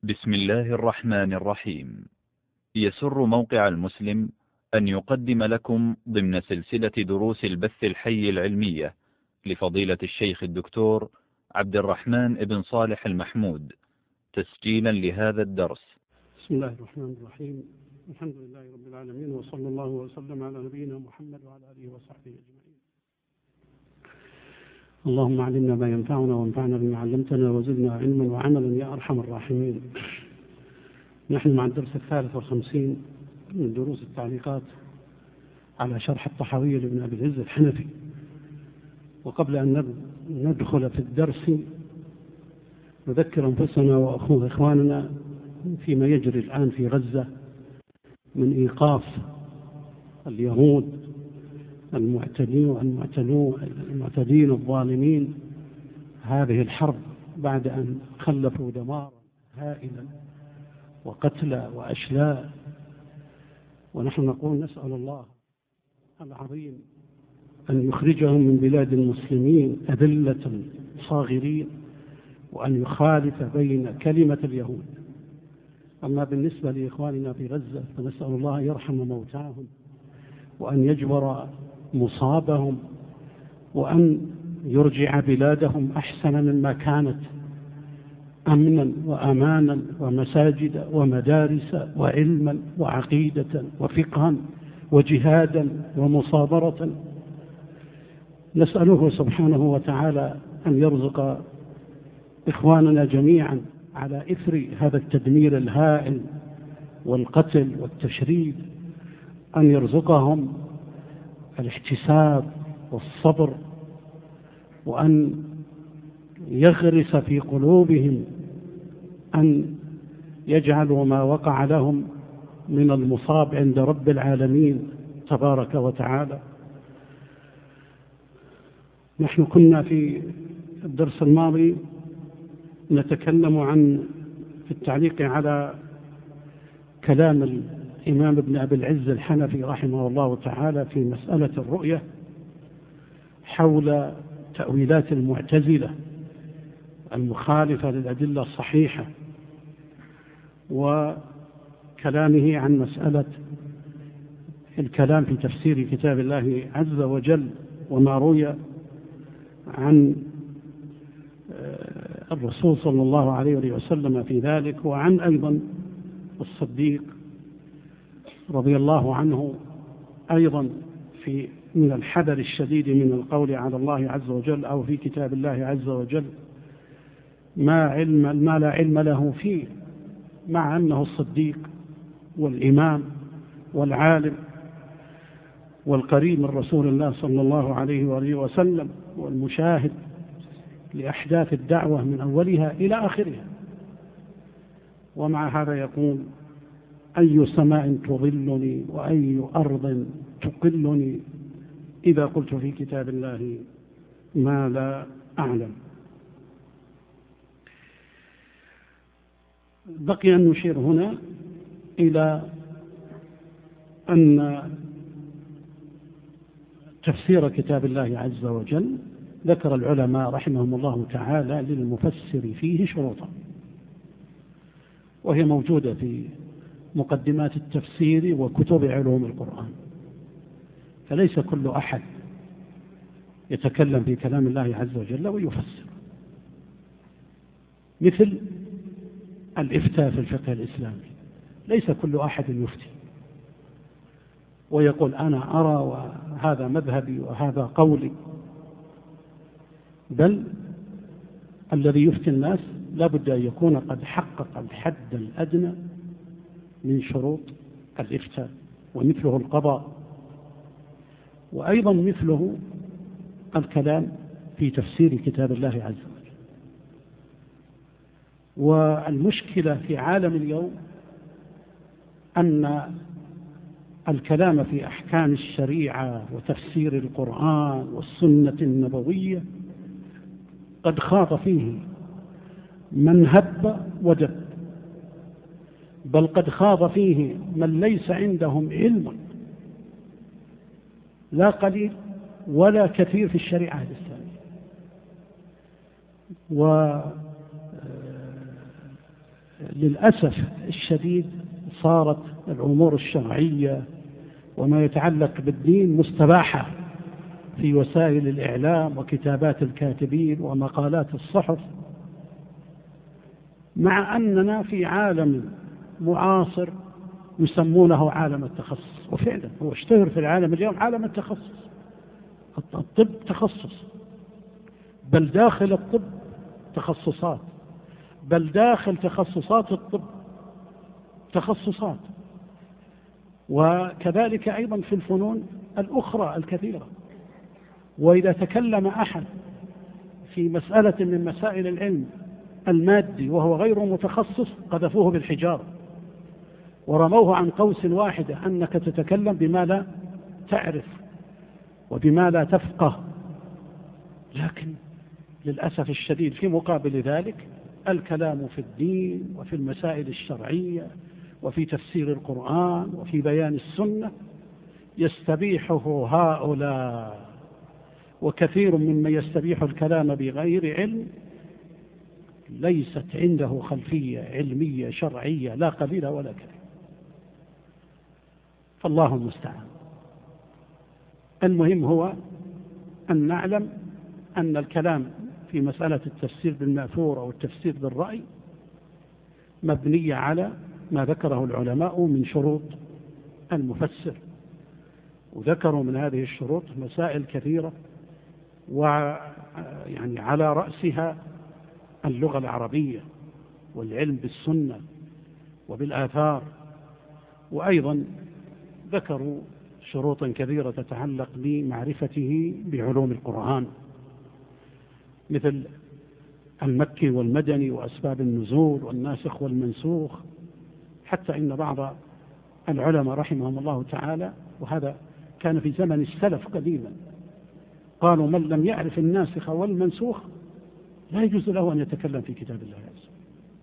بسم الله الرحمن الرحيم. يسر موقع المسلم أن يقدم لكم ضمن سلسلة دروس البث الحي العلمية لفضيلة الشيخ الدكتور عبد الرحمن بن صالح المحمود تسجيلا لهذا الدرس. بسم الله الرحمن الرحيم. الحمد لله رب العالمين، وصلى الله وسلم على نبينا محمد وعلى آله وصحبه أجمعين. اللهم علمنا ما ينفعنا وانفعنا بما علمتنا وزدنا علما وعملا يا أرحم الراحمين. نحن مع الدرس 53 من دروس التعليقات على شرح الطحاوية لابن أبي العز الحنفي. وقبل أن ندخل في الدرس نذكر أنفسنا وإخواننا فيما يجري الآن في غزة من إيقاف اليهود المعتدين الظالمين هذه الحرب بعد أن خلفوا دمارا هائلا وقتلى وأشلاء. ونحن نقول نسأل الله العظيم أن يخرجهم من بلاد المسلمين أذلة صاغرين، وأن يخالف بين كلمة اليهود. أما بالنسبة لإخواننا في غزة فنسأل الله يرحم موتاهم وأن يجبر مصابهم وأن يرجع بلادهم أحسن مما كانت، أمنا وأمانا ومساجد ومدارس وعلما وعقيدة وفقها وجهادا ومصابرة. نسأله سبحانه وتعالى أن يرزق إخواننا جميعا على إثر هذا التدمير الهائل والقتل والتشريد أن يرزقهم الاحتساب والصبر، وأن يغرس في قلوبهم أن يجعلوا ما وقع لهم من المصاب عند رب العالمين تبارك وتعالى. نحن كنا في الدرس الماضي نتكلم في التعليق على كلام الإمام ابن أبي العز الحنفي رحمه الله تعالى في مسألة الرؤية حول تأويلات المعتزلة المخالفة للأدلة الصحيحة، وكلامه عن مسألة الكلام في تفسير كتاب الله عز وجل وما روي عن الرسول صلى الله عليه وسلم في ذلك، وعن أيضا الصديق رضي الله عنه أيضا من الحذر الشديد من القول على الله عز وجل أو في كتاب الله عز وجل ما لا علم له فيه، مع أنه الصديق والإمام والعالم والقريب من رسول الله صلى الله عليه وآله وسلم والمشاهد لأحداث الدعوة من أولها إلى آخرها. ومع هذا يقول: أي سماء تظلني وأي أرض تقلني إذا قلت في كتاب الله ما لا أعلم. بقي أن نشير هنا إلى أن تفسير كتاب الله عز وجل ذكر العلماء رحمهم الله تعالى للمفسر فيه شروطا، وهي موجودة في مقدمات التفسير وكتب علوم القرآن. فليس كل أحد يتكلم في كلام الله عز وجل ويفسر، مثل الإفتاء في الفقه الإسلامي. ليس كل أحد يفتي ويقول أنا أرى وهذا مذهبي وهذا قولي، بل الذي يفتي الناس لا بد أن يكون قد حقق الحد الأدنى من شروط الإفتاء، ومثله القضاء، وأيضا مثله الكلام في تفسير كتاب الله عز وجل. والمشكلة في عالم اليوم أن الكلام في أحكام الشريعة وتفسير القرآن والسنة النبوية قد خاض فيه من هب ودب، بل قد خاض فيه من ليس عندهم علم لا قليل ولا كثير في الشريعة الإسلامية. للأسف الشديد صارت الأمور الشرعية وما يتعلق بالدين مستباحة في وسائل الإعلام وكتابات الكاتبين ومقالات الصحف، مع أننا في عالم معاصر يسمونه عالم التخصص، وفعلا هو اشتهر في العالم اليوم عالم التخصص. الطب تخصص، بل داخل الطب تخصصات، بل داخل تخصصات الطب تخصصات، وكذلك أيضا في الفنون الأخرى الكثيرة. وإذا تكلم أحد في مسألة من مسائل العلم المادي وهو غير متخصص قذفوه بالحجارة ورموه عن قوس واحدة، أنك تتكلم بما لا تعرف وبما لا تفقه. لكن للأسف الشديد في مقابل ذلك الكلام في الدين وفي المسائل الشرعية وفي تفسير القرآن وفي بيان السنة يستبيحه هؤلاء، وكثير ممن يستبيح الكلام بغير علم ليست عنده خلفية علمية شرعية لا قليلة ولا كثيرة، فالله المستعان. المهم هو أن نعلم أن الكلام في مسألة التفسير بالمأثور أو التفسير بالرأي مبنية على ما ذكره العلماء من شروط المفسر، وذكروا من هذه الشروط مسائل كثيرة، ويعني على رأسها اللغة العربية والعلم بالسنة وبالآثار، وأيضا ذكروا شروطا كثيرة تتعلق بمعرفته بعلوم القرآن مثل المكي والمدني وأسباب النزول والناسخ والمنسوخ، حتى إن بعض العلماء رحمهم الله تعالى، وهذا كان في زمن السلف قديما، قالوا من لم يعرف الناسخ والمنسوخ لا يجوز له أن يتكلم في كتاب الله عز وجل.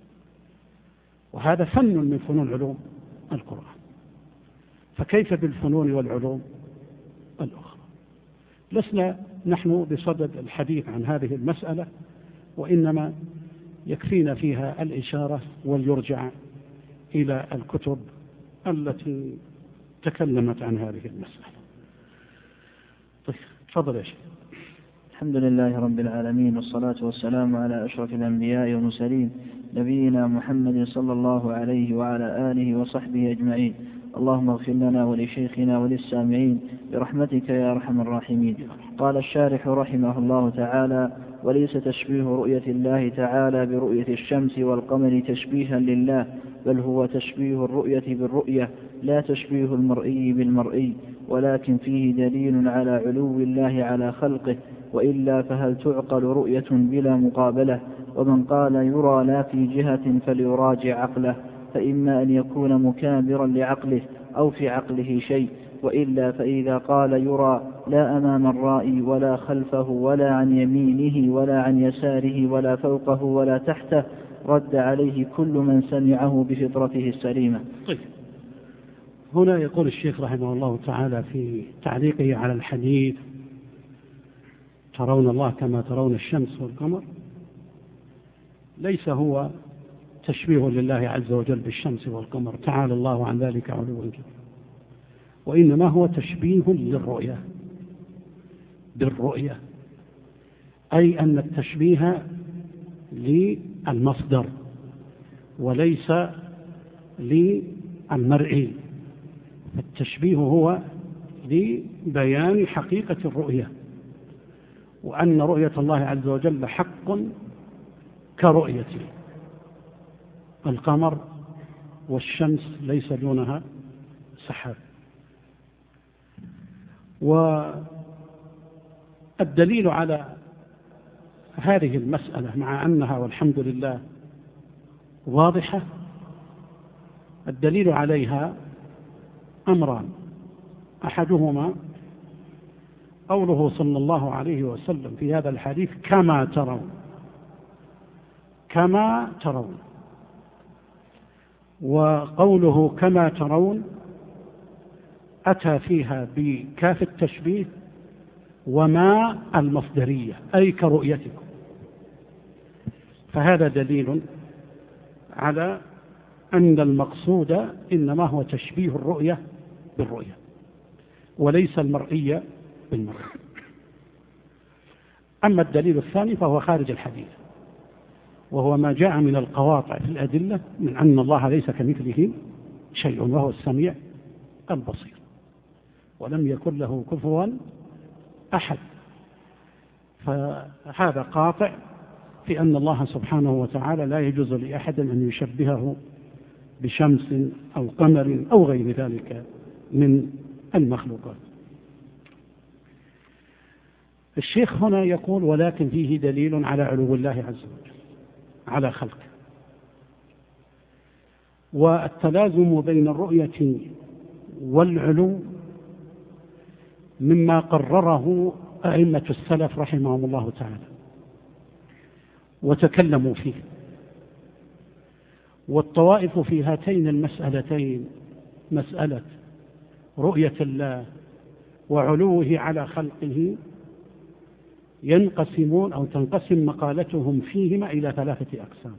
وهذا فن من فنون علوم القرآن، فكيف بالفنون والعلوم الأخرى؟ لسنا نحن بصدد الحديث عن هذه المسألة، وإنما يكفينا فيها الإشارة وليرجع إلى الكتب التي تكلمت عن هذه المسألة. طيب تفضل يا شيخ. الحمد لله رب العالمين، والصلاة والسلام على أشرف الأنبياء والمرسلين نبينا محمد صلى الله عليه وعلى آله وصحبه أجمعين. اللهم اغفر لنا ولشيخنا وللسامعين برحمتك يا أرحم الراحمين. قال الشارح رحمه الله تعالى: وليس تشبيه رؤية الله تعالى برؤية الشمس والقمر تشبيها لله، بل هو تشبيه الرؤية بالرؤية، لا تشبيه المرئي بالمرئي، ولكن فيه دليل على علو الله على خلقه، وإلا فهل تعقل رؤية بلا مقابلة؟ ومن قال يرى لا في جهة فليراجع عقله، فإما أن يكون مكابرا لعقله أو في عقله شيء، وإلا فإذا قال يرى لا أمام الرائي ولا خلفه ولا عن يمينه ولا عن يساره ولا فوقه ولا تحته، رد عليه كل من سمعه بفطرته السليمة. طيب، هنا يقول الشيخ رحمه الله تعالى في تعليقه على الحديث: ترون الله كما ترون الشمس والقمر، ليس هو تشبيه لله عز وجل بالشمس والقمر، تعالى الله عن ذلك علوا كبيرا، وإنما هو تشبيه للرؤية بالرؤية، أي أن التشبيه للمصدر وليس للمرئي. التشبيه هو لبيان حقيقة الرؤية، وأن رؤية الله عز وجل حق كرؤيته. القمر والشمس ليس دونها سحاب. والدليل على هذه المسألة مع أنها والحمد لله واضحة، الدليل عليها أمران: أحدهما قوله صلى الله عليه وسلم في هذا الحديث: كما ترون، كما ترون. وقوله كما ترون أتى فيها بكاف التشبيه وما المصدرية، أي كرؤيتكم. فهذا دليل على أن المقصود إنما هو تشبيه الرؤية بالرؤية وليس المرئية بالمرئية. أما الدليل الثاني فهو خارج الحديث، وهو ما جاء من القواطع في الأدلة من أن الله ليس كمثله شيء وهو السميع البصير ولم يكن له كفوا أحد. فهذا قاطع في أن الله سبحانه وتعالى لا يجوز لأحد أن يشبهه بشمس أو قمر أو غير ذلك من المخلوقات. الشيخ هنا يقول: ولكن فيه دليل على علو الله عز وجل على خلقه. والتلازم بين الرؤية والعلو مما قرره أئمة السلف رحمهم الله تعالى وتكلموا فيه. والطوائف في هاتين المسألتين، مسألة رؤية الله وعلوه على خلقه، ينقسمون أو تنقسم مقالتهم فيهما إلى 3 أقسام.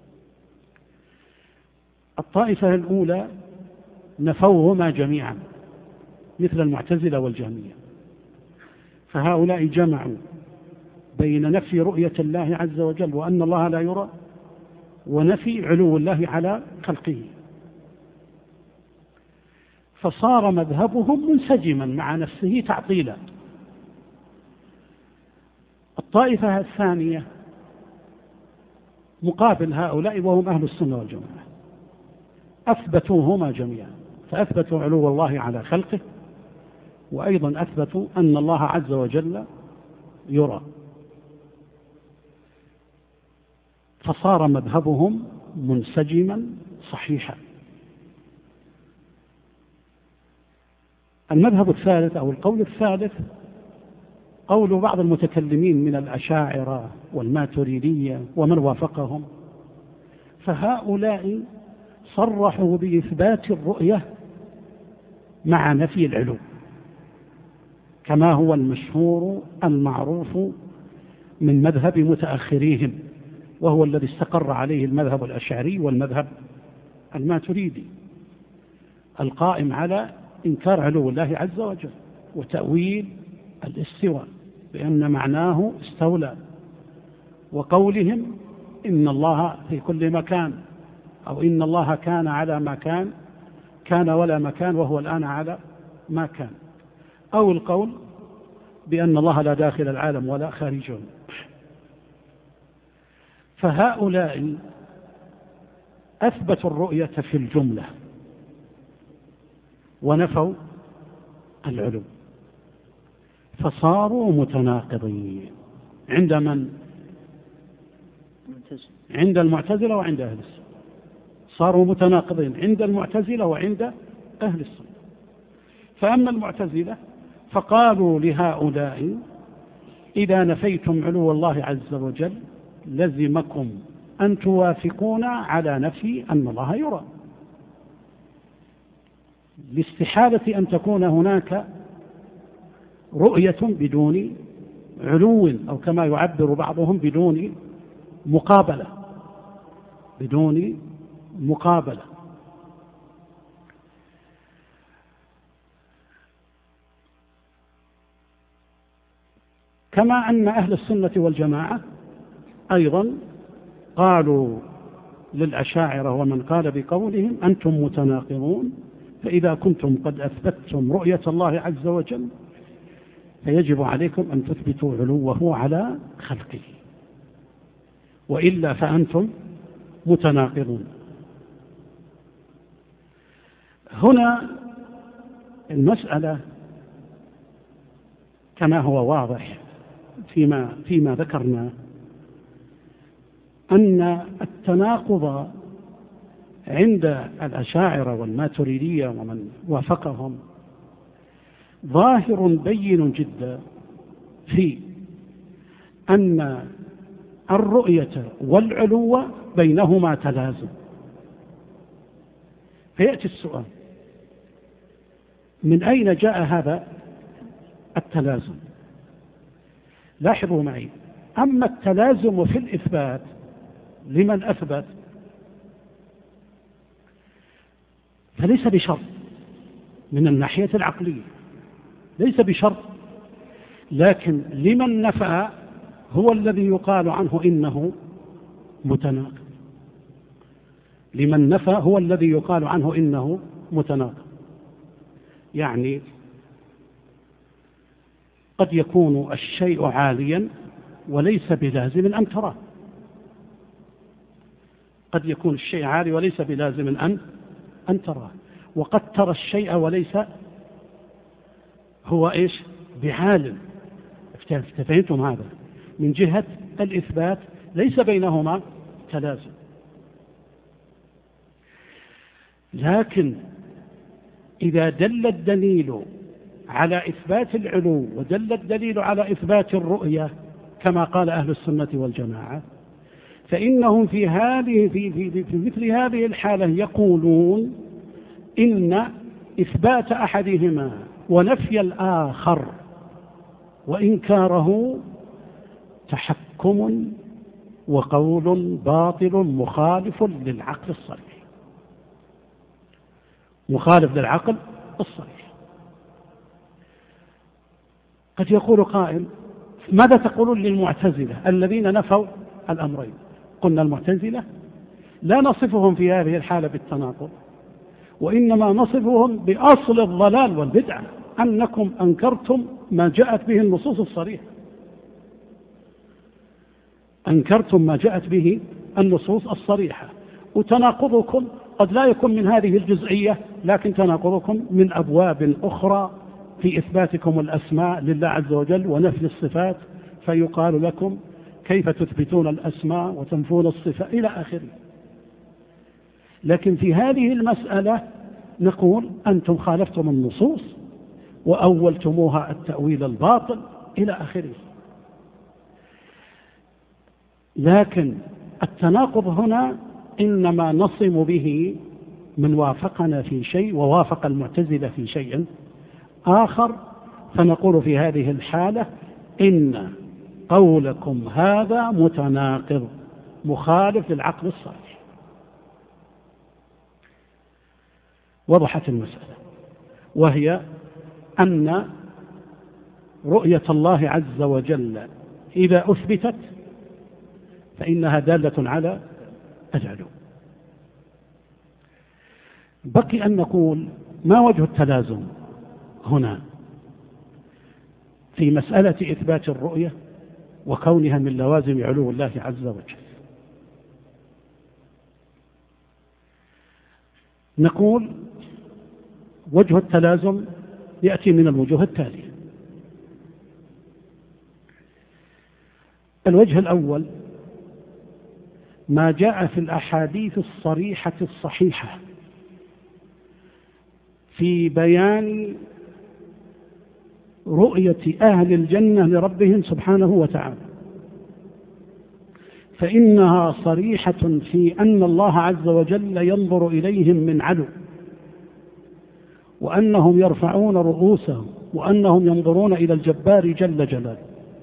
الطائفة الأولى نفوهما جميعا مثل المعتزلة والجهمية، فهؤلاء جمعوا بين نفي رؤية الله عز وجل وأن الله لا يرى، ونفي علو الله على خلقه، فصار مذهبهم منسجما مع نفسه تعطيلا. الطائفة الثانية مقابل هؤلاء وهم أهل السنة والجماعة، أثبتوهما جميعا، فأثبتوا علو الله على خلقه، وأيضا أثبتوا أن الله عز وجل يرى، فصار مذهبهم منسجما صحيحا. المذهب الثالث أو القول الثالث قول بعض المتكلمين من الأشاعرة والماتريدية ومن وافقهم، فهؤلاء صرحوا بإثبات الرؤية مع نفي العلو، كما هو المشهور المعروف من مذهب متأخريهم، وهو الذي استقر عليه المذهب الأشعري والمذهب الماتريدي، القائم على إنكار علو الله عز وجل وتأويل الاستواء بأن معناه استولى، وقولهم إن الله في كل مكان، أو إن الله كان على ما كان ولا مكان وهو الآن على ما كان، أو القول بأن الله لا داخل العالم ولا خارجه. فهؤلاء أثبتوا الرؤية في الجملة ونفوا العلو، فصاروا متناقضين عند من؟ عند المعتزلة وعند أهل السنة. صاروا متناقضين عند المعتزلة وعند أهل السنة. فأما المعتزلة فقالوا لهؤلاء: إذا نفيتم علو الله عز وجل لزمكم أن توافقون على نفي أن الله يرى، لاستحالة أن تكون هناك رؤية بدون علو، أو كما يعبر بعضهم بدون مقابلة، بدون مقابلة. كما أن أهل السنة والجماعة أيضا قالوا للأشاعرة ومن قال بقولهم: أنتم متناقضون، فإذا كنتم قد أثبتتم رؤية الله عز وجل فيجب عليكم أن تثبتوا علوه على خلقه، وإلا فأنتم متناقضون. هنا المسألة كما هو واضح فيما ذكرنا، أن التناقض عند الأشاعرة والماتريدية ومن وافقهم ظاهر بين جدا في أن الرؤية والعلو بينهما تلازم. فيأتي السؤال: من أين جاء هذا التلازم؟ لاحظوا معي، أما التلازم في الإثبات لمن أثبت فليس بشرط من الناحية العقلية، ليس بشرط، لكن لمن نفى هو الذي يقال عنه إنه متناقض، لمن نفى هو الذي يقال عنه إنه متناقض. يعني قد يكون الشيء عاليا وليس بلازم أن تراه، قد يكون الشيء عالي وليس بلازم أن تراه، وقد ترى الشيء وليس هو إيش بعالم. فهمتم هذا؟ من جهة الإثبات ليس بينهما تلازم، لكن إذا دل الدليل على إثبات العلو ودل الدليل على إثبات الرؤية كما قال أهل السنة والجماعة، فإنهم في مثل هذه الحالة يقولون إن إثبات أحدهما ونفي الآخر وإنكاره تحكم وقول باطل مخالف للعقل الصريح، مخالف للعقل الصريح. قد يقول قائل: ماذا تقولون للمعتزلة الذين نفوا الأمرين؟ قلنا المعتزلة لا نصفهم في هذه الحالة بالتناقض، وإنما نصفهم بأصل الضلال والبدعة، أنكم أنكرتم ما جاءت به النصوص الصريحة، أنكرتم ما جاءت به النصوص الصريحة، وتناقضكم قد لا يكون من هذه الجزئية، لكن تناقضكم من أبواب أخرى في إثباتكم الأسماء لله عز وجل ونفي الصفات، فيقال لكم كيف تثبتون الأسماء وتنفون الصفات إلى آخره. لكن في هذه المسألة نقول أنتم خالفتم النصوص وأولتموها التأويل الباطل إلى آخره. لكن التناقض هنا إنما نصم به من وافقنا في شيء ووافق المعتزلة في شيء آخر، فنقول في هذه الحالة إن قولكم هذا متناقض مخالف للعقل الصريح. وضحت المسألة، وهي أن رؤية الله عز وجل إذا أثبتت فإنها دالة على العلو. بقي أن نقول ما وجه التلازم هنا في مسألة إثبات الرؤية وكونها من لوازم علو الله عز وجل. نقول وجه التلازم يأتي من الوجوه التالية. الوجه الأول ما جاء في الأحاديث الصريحة الصحيحة في بيان رؤية أهل الجنة لربهم سبحانه وتعالى، فإنها صريحة في أن الله عز وجل ينظر إليهم من علو، وأنهم يرفعون رؤوسهم، وأنهم ينظرون إلى الجبار جل جلاله.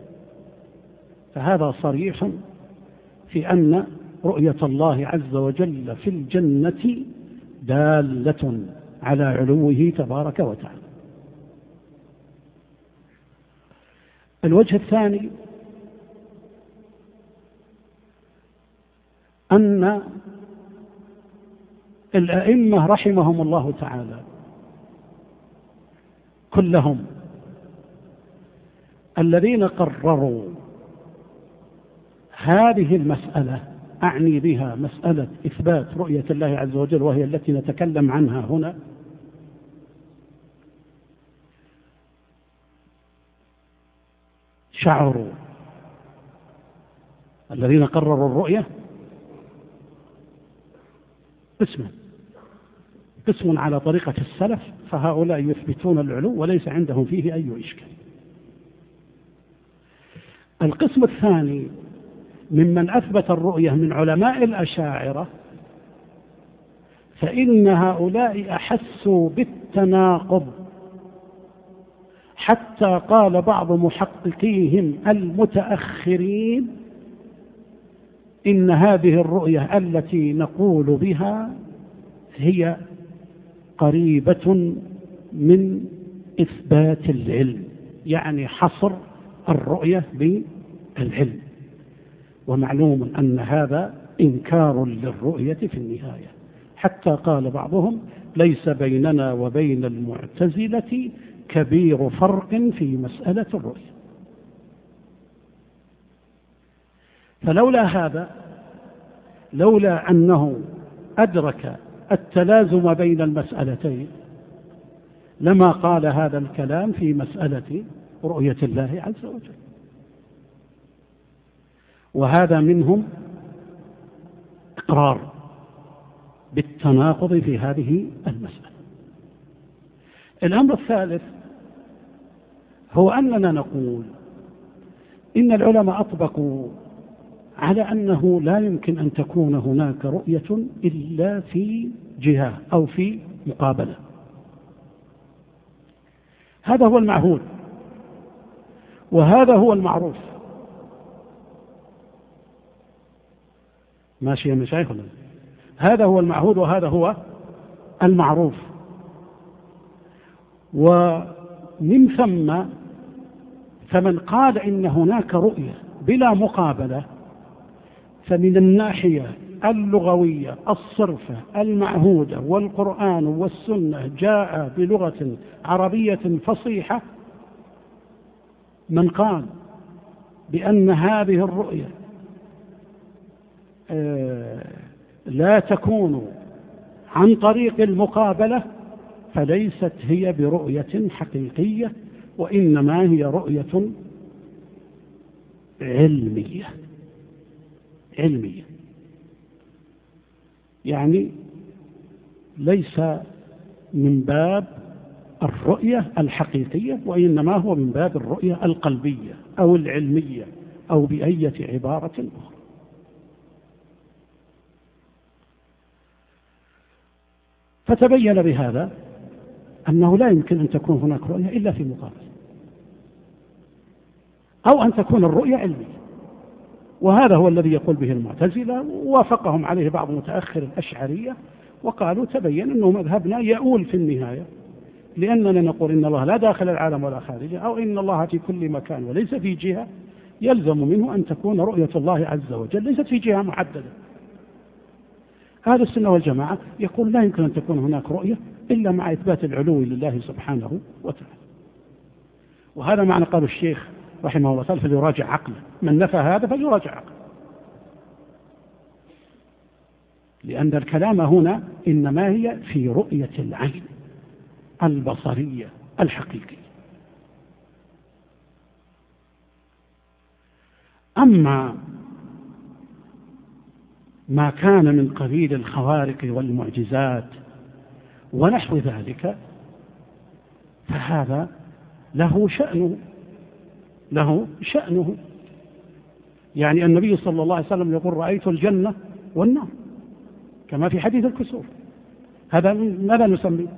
فهذا صريح في أن رؤية الله عز وجل في الجنة دالة على علوه تبارك وتعالى. الوجه الثاني أن الأئمة رحمهم الله تعالى كلهم الذين قرروا هذه المسألة، أعني بها مسألة إثبات رؤية الله عز وجل وهي التي نتكلم عنها هنا، شعروا الذين قرروا الرؤية قسم على طريقة السلف، فهؤلاء يثبتون العلو وليس عندهم فيه أي إشكال. القسم الثاني ممن أثبت الرؤية من علماء الأشاعرة، فإن هؤلاء أحسوا بالتناقض حتى قال بعض محققيهم المتأخرين إن هذه الرؤية التي نقول بها هي قريبة من إثبات العلم، يعني حصر الرؤية بالعلم، ومعلوم أن هذا إنكار للرؤية في النهاية، حتى قال بعضهم ليس بيننا وبين المعتزلة كبير فرق في مسألة الرؤية. فلولا هذا، لولا أنه أدرك التلازم بين المسألتين لما قال هذا الكلام في مسألة رؤية الله عز وجل. وهذا منهم إقرار بالتناقض في هذه المسألة. الأمر الثالث هو أننا نقول إن العلماء أطبقوا على أنه لا يمكن أن تكون هناك رؤية إلا في جهة أو في مقابلة. هذا هو المعهود وهذا هو المعروف. ماشي يا مشايخنا؟ هذا هو المعهود وهذا هو المعروف. ومن ثم فمن قال إن هناك رؤية بلا مقابلة فمن الناحية اللغوية الصرفة المعهودة والقرآن والسنة جاء بلغة عربية فصيحة، من قال بأن هذه الرؤية لا تكون عن طريق المقابلة فليست هي برؤية حقيقية، وإنما هي رؤية علمية. يعني ليس من باب الرؤية الحقيقية، وإنما هو من باب الرؤية القلبية أو العلمية أو بأية عبارة أخرى. فتبين بهذا أنه لا يمكن أن تكون هناك رؤية إلا في مقابل، أو أن تكون الرؤية علمية. وهذا هو الذي يقول به المعتزلة، ووافقهم عليه بعض متأخر الأشعرية، وقالوا تبين أنه مذهبنا يؤول في النهاية، لأننا نقول إن الله لا داخل العالم ولا خارجه، أو إن الله في كل مكان وليس في جهة، يلزم منه أن تكون رؤية الله عز وجل ليست في جهة محددة. أهل السنة والجماعة يقول لا يمكن أن تكون هناك رؤية إلا مع إثبات العلو لله سبحانه وتعالى. وهذا معنى قال الشيخ رحمه الله تعالى فليراجع عقله، من نفى هذا فليراجع عقله، لأن الكلام هنا إنما هي في رؤية العين البصرية الحقيقية. أما ما كان من قبيل الخوارق والمعجزات ونحو ذلك فهذا له شأنه. يعني النبي صلى الله عليه وسلم يقول رأيت الجنة والنار كما في حديث الكسوف. هذا ماذا نسميه؟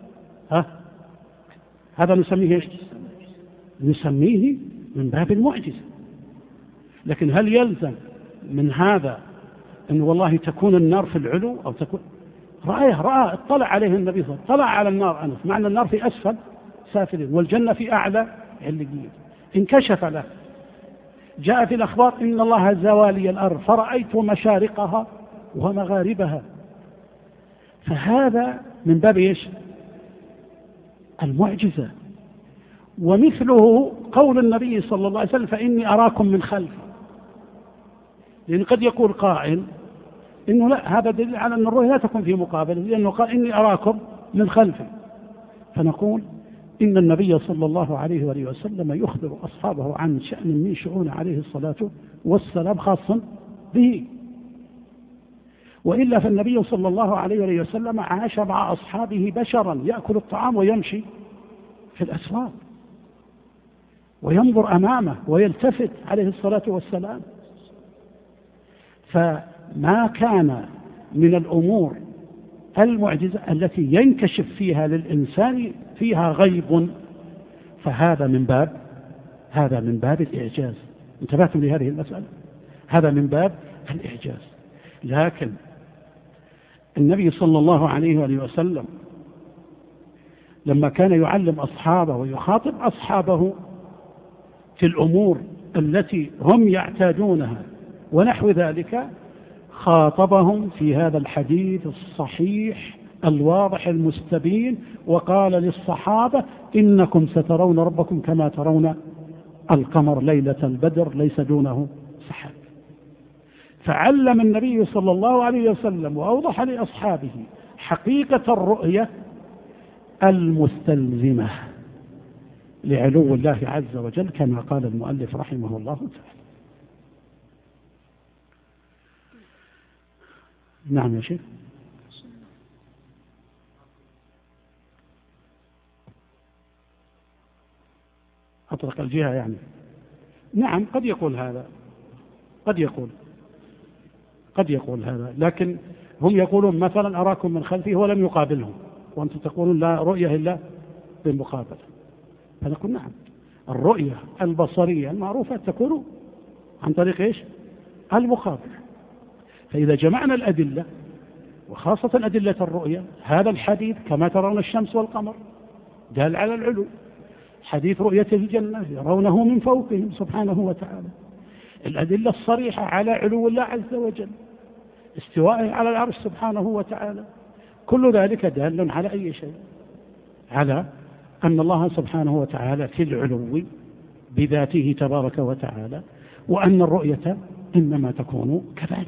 هذا نسميه ايش؟ نسميه من باب المعجزة. لكن هل يلزم من هذا أن والله تكون النار في العلو أو تكون رأى اطلع عليه النبي صلى الله عليه وسلم، طلع على النار أنس، معنى النار في أسفل سافلين والجنة في أعلى عليين، انكشف له. جاء في الأخبار إن الله زوالي الأرض فرأيت مشارقها ومغاربها. فهذا من باب ايش؟ المعجزة. ومثله قول النبي صلى الله عليه وسلم فإني أراكم من خلف، لأن قد يقول قائل إنه لا، هذا دليل على أن الرؤية لا تكون في مقابلة، لأنه قال إني أراكم من خلفي. فنقول إن النبي صلى الله عليه وآله وسلم يخبر أصحابه عن شأن من شؤون عليه الصلاة والسلام خاصا به، وإلا فالنبي صلى الله عليه وآله وسلم عاش مع أصحابه بشرا يأكل الطعام ويمشي في الأسواق وينظر أمامه ويلتفت عليه الصلاة والسلام. فما كان من الأمور المعجزة التي ينكشف فيها للإنسان فيها غيب فهذا من باب الإعجاز. انتبهتم لهذه المسألة؟ هذا من باب الإعجاز. لكن النبي صلى الله عليه وآله وسلم لما كان يعلم أصحابه ويخاطب أصحابه في الأمور التي هم يعتادونها ونحو ذلك، خاطبهم في هذا الحديث الصحيح الواضح المستبين، وقال للصحابة: إنكم سترون ربكم كما ترون القمر ليلة البدر ليس دونه سحاب. فعلم النبي صلى الله عليه وسلم وأوضح لأصحابه حقيقة الرؤية المستلزمة لعلو الله عز وجل، كما قال المؤلف رحمه الله تعالى. نعم يا شيخ. أطلق الجهة يعني. نعم قد يقول هذا، قد يقول هذا، لكن هم يقولون مثلا أراكم من خلفه ولم يقابلهم، وأنتم تقولون لا رؤية إلا بالمقابلة. فنقول نعم، الرؤية البصرية المعروفة تكون عن طريق إيش؟ المقابلة. فإذا جمعنا الأدلة وخاصة أدلة الرؤية، هذا الحديث كما ترون الشمس والقمر دال على العلو، حديث رؤية الجنة يرونه من فوقهم سبحانه وتعالى، الأدلة الصريحة على علو الله عز وجل، استوائه على العرش سبحانه وتعالى، كل ذلك دال على أي شيء؟ على أن الله سبحانه وتعالى في العلو بذاته تبارك وتعالى، وأن الرؤية إنما تكون كذلك.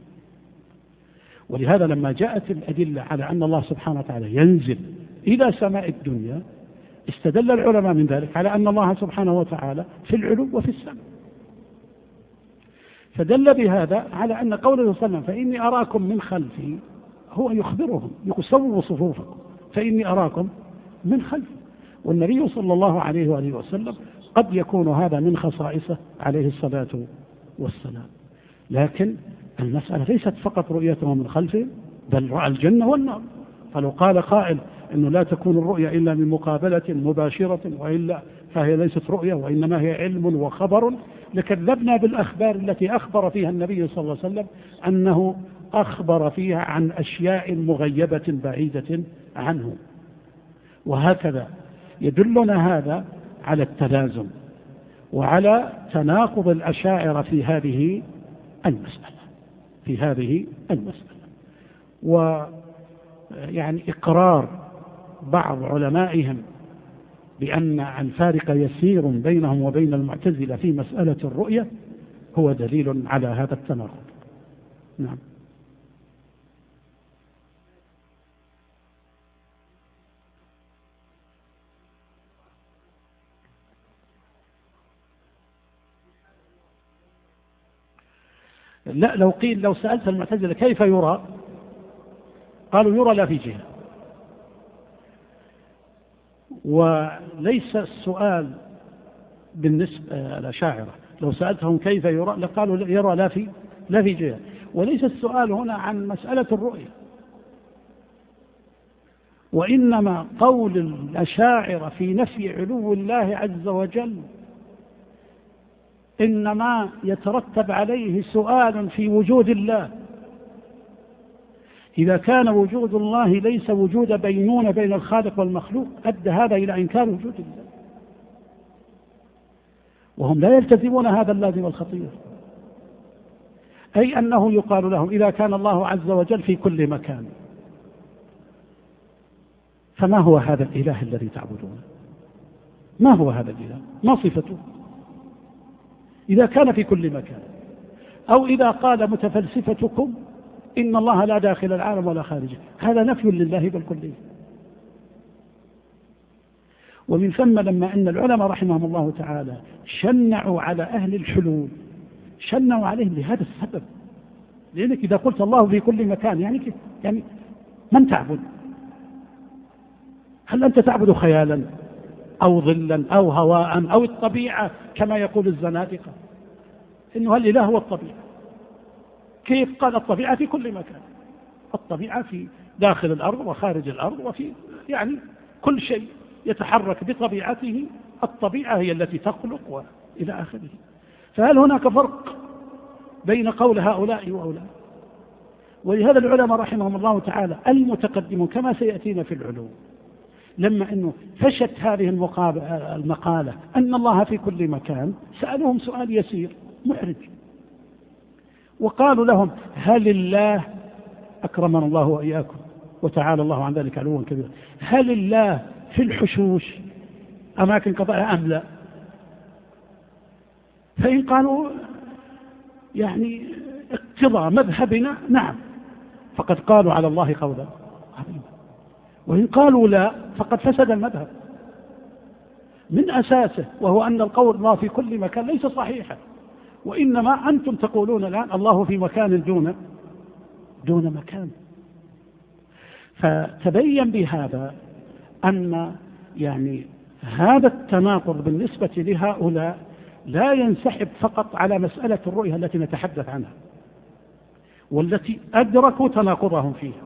ولهذا لما جاءت الأدلة على أن الله سبحانه وتعالى ينزل إلى سماء الدنيا، استدل العلماء من ذلك على أن الله سبحانه وتعالى في العلو وفي السماء، فدل بهذا على أن قوله صلى الله عليه وسلم: فإني أراكم من خلفي، هو يخبرهم يسووا صفوفكم فإني أراكم من خلفي. والنبي صلى الله عليه وآله وسلم قد يكون هذا من خصائصه عليه الصلاة والسلام، لكن المسألة ليست فقط رؤيته من خلفه، بل رأى الجنة والنار. فلو قال قائل أنه لا تكون الرؤية إلا من مقابلة مباشرة وإلا فهي ليست رؤية وإنما هي علم وخبر، لكذبنا بالأخبار التي أخبر فيها النبي صلى الله عليه وسلم أنه أخبر فيها عن أشياء مغيبة بعيدة عنه. وهكذا يدلنا هذا على التلازم وعلى تناقض الأشاعرة في هذه المسألة، ويعني إقرار بعض علمائهم بأن الفارق يسير بينهم وبين المعتزلة في مسألة الرؤية هو دليل على هذا التناقض. نعم. لا، لو سألت المعتزلة كيف يرى، قالوا يرى لا في جهة. وليس السؤال بالنسبة للأشاعرة، لو سألتهم كيف يرى لقالوا يرى لا في جهة. وليس السؤال هنا عن مسألة الرؤية، وإنما قول الأشاعرة في نفي علو الله عز وجل إنما يترتب عليه سؤال في وجود الله. إذا كان وجود الله ليس وجود بينونة بين الخالق والمخلوق، أدى هذا إلى إنكار وجود الله، وهم لا يلتزمون هذا اللازم الخطير، أي أنه يقال لهم: إذا كان الله عز وجل في كل مكان، فما هو هذا الإله الذي تعبدونه؟ ما هو هذا الإله؟ ما صفته؟ إذا كان في كل مكان، أو إذا قال متفلسفتكم إن الله لا داخل العالم ولا خارجه، هذا نفي لله بالكلية. ومن ثم لما أن العلماء رحمهم الله تعالى شنعوا على أهل الحلول، شنعوا عليهم لهذا السبب، لأنك إذا قلت الله في كل مكان يعني من تعبد؟ هل أنت تعبد خيالا أو ظلا أو هواء أو الطبيعة كما يقول الزنادقة؟ إنه الإله هو الطبيعة. كيف؟ قال الطبيعة في كل مكان، الطبيعة في داخل الأرض وخارج الأرض وفي يعني كل شيء يتحرك بطبيعته، الطبيعة هي التي تخلق وإلى آخره. فهل هناك فرق بين قول هؤلاء وأولاء؟ ولهذا العلماء رحمهم الله تعالى المتقدمون كما سيأتينا في العلوم لما أنه فشت هذه المقالة أن الله في كل مكان سألوهم سؤال يسير محرج، وقالوا لهم هل الله، أكرمنا الله وإياكم وتعالى الله عن ذلك علوا كبيرا، هل الله في الحشوش أماكن قضاء أم لا؟ فإن قالوا يعني اقتضى مذهبنا نعم، فقد قالوا على الله قولا عظيما، وإن قالوا لا فقد فسد المذهب من أساسه، وهو أن القول الله في كل مكان ليس صحيحا، وإنما أنتم تقولون الآن الله في مكان دون مكان. فتبين بهذا أن يعني هذا التناقض بالنسبة لهؤلاء لا ينسحب فقط على مسألة الرؤية التي نتحدث عنها والتي أدركوا تناقضهم فيها،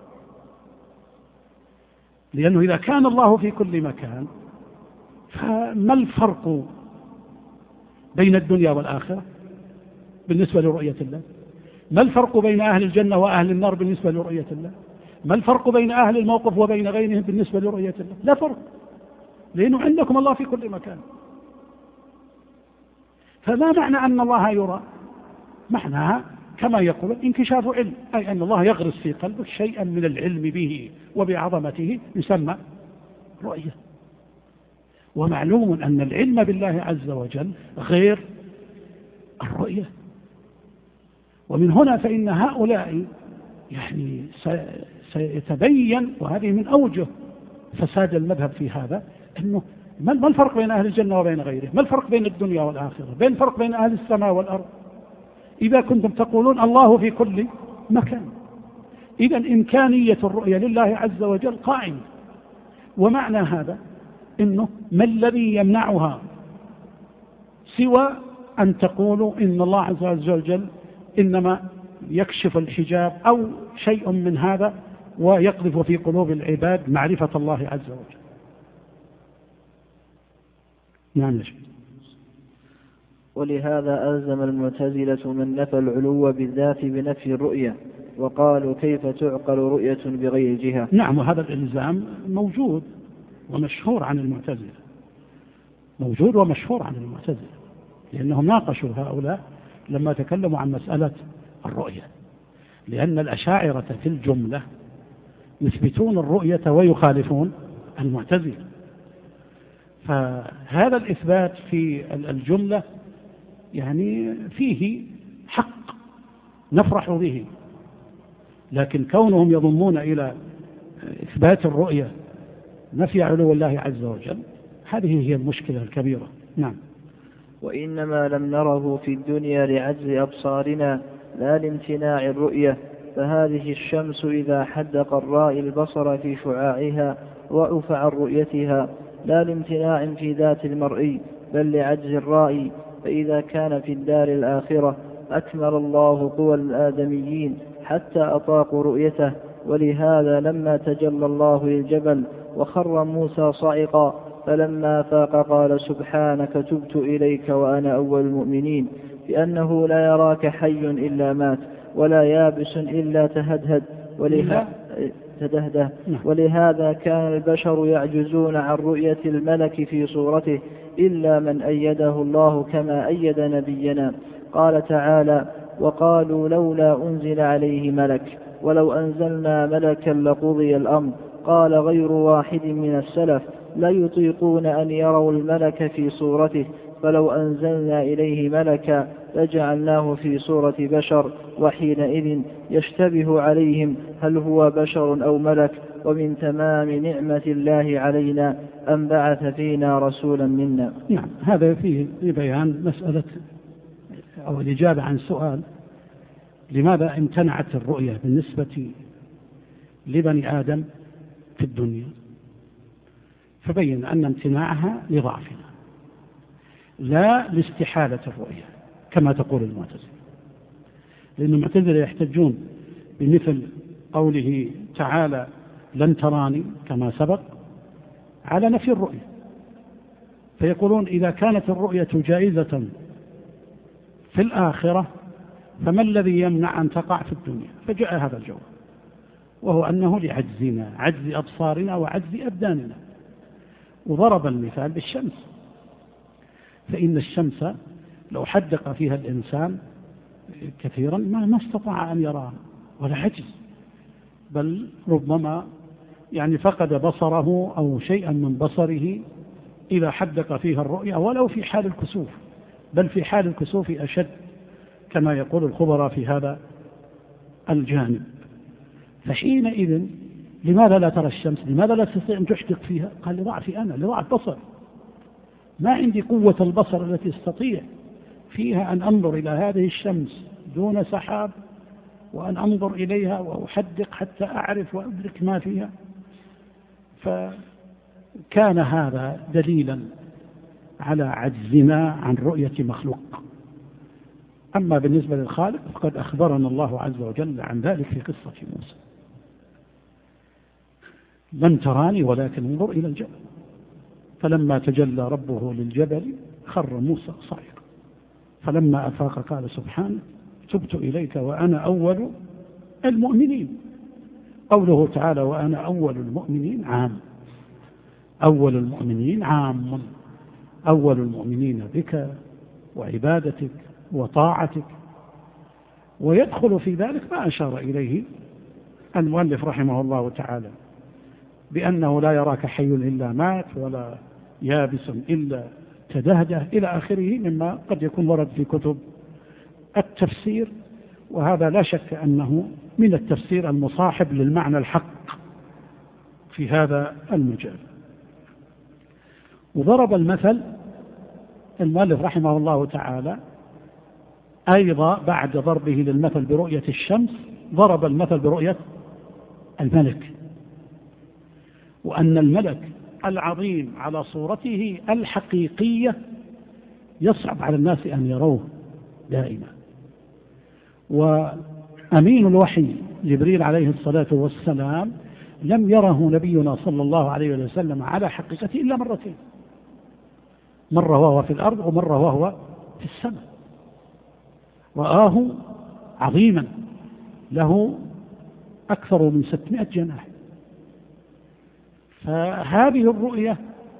لأنه إذا كان الله في كل مكان فما الفرق بين الدنيا والآخرة بالنسبة لرؤية الله؟ ما الفرق بين أهل الجنة وأهل النار بالنسبة لرؤية الله؟ ما الفرق بين أهل الموقف وبين غيرهم بالنسبة لرؤية الله؟ لا فرق، لأنه عندكم الله في كل مكان. فما معنى أن الله يرى؟ معناها كما يقول انكشاف علم، أي أن الله يغرس في قلبك شيئا من العلم به وبعظمته يسمى رؤية. ومعلوم أن العلم بالله عز وجل غير الرؤية. ومن هنا فإن هؤلاء يعني سيتبين، وهذه من أوجه فساد المذهب في هذا، أنه ما الفرق بين أهل الجنة وبين غيره؟ ما الفرق بين الدنيا والآخرة؟ بين الفرق بين أهل السماء والأرض؟ إذا كنتم تقولون الله في كل مكان، إذا إمكانية الرؤية لله عز وجل قائمة. ومعنى هذا إنه ما الذي يمنعها سوى أن تقولوا إن الله عز وجل إنما يكشف الحجاب أو شيء من هذا ويقذف في قلوب العباد معرفة الله عز وجل. نعم. ولهذا ألزم المعتزلة من نفى العلو بالذات بنفي الرؤية، وقالوا كيف تعقل رؤية بغير جهة. نعم، وهذا الإلزام موجود ومشهور عن المعتزلة، موجود ومشهور عن المعتزلة، لأنهم ناقشوا هؤلاء لما تكلموا عن مسألة الرؤية، لأن الأشاعرة في الجملة يثبتون الرؤية ويخالفون المعتزلة. فهذا الإثبات في الجملة يعني فيه حق نفرح به، لكن كونهم يضمون إلى إثبات الرؤية نفي علو الله عز وجل، هذه هي المشكلة الكبيرة. نعم. وإنما لم نره في الدنيا لعجز أبصارنا لا لامتناع الرؤية، فهذه الشمس إذا حدق الرائي البصر في شعاعها ضعف عن رؤيتها، لا لامتناع في ذات المرئي بل لعجز الرائي. فإذا كان في الدار الآخرة أكمل الله قوى الآدميين حتى أطاقوا رؤيته، ولهذا لما تجلى الله للجبل وخر موسى صعقا فلما فاق قال سبحانك تبت إليك وأنا أول المؤمنين، بأنه لا يراك حي إلا مات ولا يابس إلا ولهذا كان البشر يعجزون عن رؤية الملك في صورته إلا من أيده الله كما أيد نبينا. قال تعالى وقالوا لولا أنزل عليه ملك ولو أنزلنا ملكا لقضي الأمر. قال غير واحد من السلف لا يطيقون أن يروا الملك في صورته، فلو أنزلنا إليه ملكا لجعلناه في صورة بشر، وحينئذ يشتبه عليهم هل هو بشر أو ملك. ومن تمام نعمة الله علينا أن بعث فينا رسولا منا. نعم، هذا فيه بيان مسألة أو الإجابة عن سؤال لماذا امتنعت الرؤية بالنسبة لبني آدم في الدنيا، فبين أن امتناعها لضعفنا لا لاستحالة الرؤية كما تقول المعتزلة، لأن المعتزلة يحتجون بمثل قوله تعالى لن تراني كما سبق على نفي الرؤية، فيقولون إذا كانت الرؤية جائزة في الآخرة فما الذي يمنع أن تقع في الدنيا؟ فجاء هذا الجواب، وهو أنه لعجزنا، عجز أبصارنا وعجز أبداننا. وضرب المثال بالشمس، فإن الشمس لو حدق فيها الإنسان كثيرا ما استطاع أن يراها ولا عجز، بل ربما فقد بصره أو شيئا من بصره إذا حدق فيها الرؤيا، ولو في حال الكسوف، بل في حال الكسوف أشد كما يقول الخبراء في هذا الجانب. فحينئذ لماذا لا ترى الشمس؟ لماذا لا تستطيع أن تحدق فيها؟ قال لضعفي أنا، لضعف بصر، ما عندي قوة البصر التي استطيع فيها أن أنظر إلى هذه الشمس دون سحاب وأن أنظر إليها وأحدق حتى أعرف وأدرك ما فيها. فكان هذا دليلا على عجزنا عن رؤية مخلوق. أما بالنسبة للخالق فقد أخبرنا الله عز وجل عن ذلك في قصة موسى: لن تراني ولكن انظر إلى الجبل، فلما تجلى ربه للجبل خر موسى صعقا، فلما أفاق قال سبحانك تبت إليك وأنا أول المؤمنين. قوله تعالى وأنا أول المؤمنين عام، أول المؤمنين عام، أول المؤمنين بك وعبادتك وطاعتك. ويدخل في ذلك ما أشار إليه المؤلف رحمه الله تعالى بأنه لا يراك حي إلا مات ولا يابس إلا تدهده إلى آخره، مما قد يكون ورد في كتب التفسير، وهذا لا شك أنه من التفسير المصاحب للمعنى الحق في هذا المجال. وضرب المثل المؤلف رحمه الله تعالى أيضا بعد ضربه للمثل برؤية الشمس ضرب المثل برؤية الملك، وأن الملك العظيم على صورته الحقيقية يصعب على الناس أن يروه دائما. وأمين الوحي جبريل عليه الصلاة والسلام لم يره نبينا صلى الله عليه وسلم على حقيقته إلا مرتين، مرة وهو في الأرض ومرة وهو في السماء، رآه عظيما له أكثر من 600 جناح. فهذه الرؤية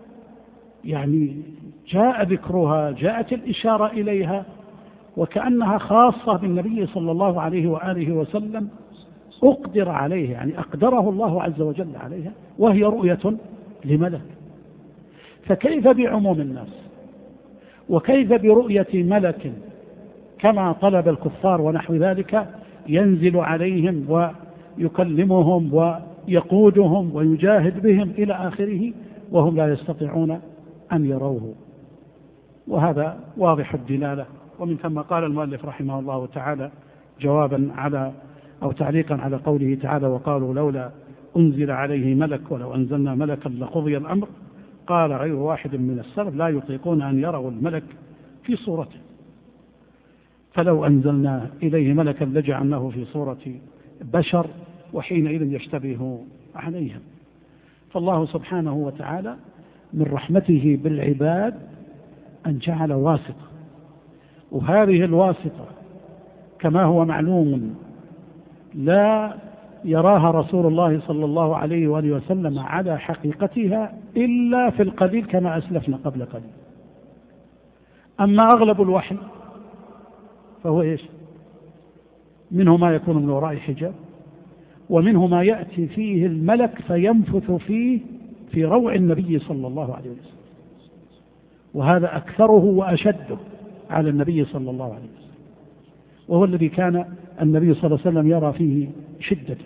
جاء ذكرها، جاءت الإشارة إليها، وكأنها خاصة بالنبي صلى الله عليه وآله وسلم، أقدر عليه، أقدره الله عز وجل عليها، وهي رؤية لملك. فكيف بعموم الناس؟ وكيف برؤية ملك كما طلب الكفار ونحو ذلك ينزل عليهم ويكلمهم ويقودهم ويجاهد بهم إلى آخره وهم لا يستطيعون أن يروه؟ وهذا واضح الدلالة. ومن ثم قال المؤلف رحمه الله تعالى جوابا على أو تعليقا على قوله تعالى وقالوا لولا أنزل عليه ملك ولو أنزلنا ملكا لقضي الأمر، قال غير واحد من السلف لا يطيقون أن يروا الملك في صورته، فلو أنزلنا إليه ملكا لجعلناه في صورة بشر وحينئذ يشتبه عليهم. فالله سبحانه وتعالى من رحمته بالعباد أن جعل واسطة، وهذه الواسطة كما هو معلوم لا يراها رسول الله صلى الله عليه وآله وسلم على حقيقتها إلا في القليل كما أسلفنا قبل قليل. أما أغلب الوحي فهو منه ما يكون من وراء حجاب، ومنه ما يأتي فيه الملك فينفث فيه في روع النبي صلى الله عليه وسلم، وهذا أكثره وأشده على النبي صلى الله عليه وسلم، وهو الذي كان النبي صلى الله عليه وسلم يرى فيه شدة.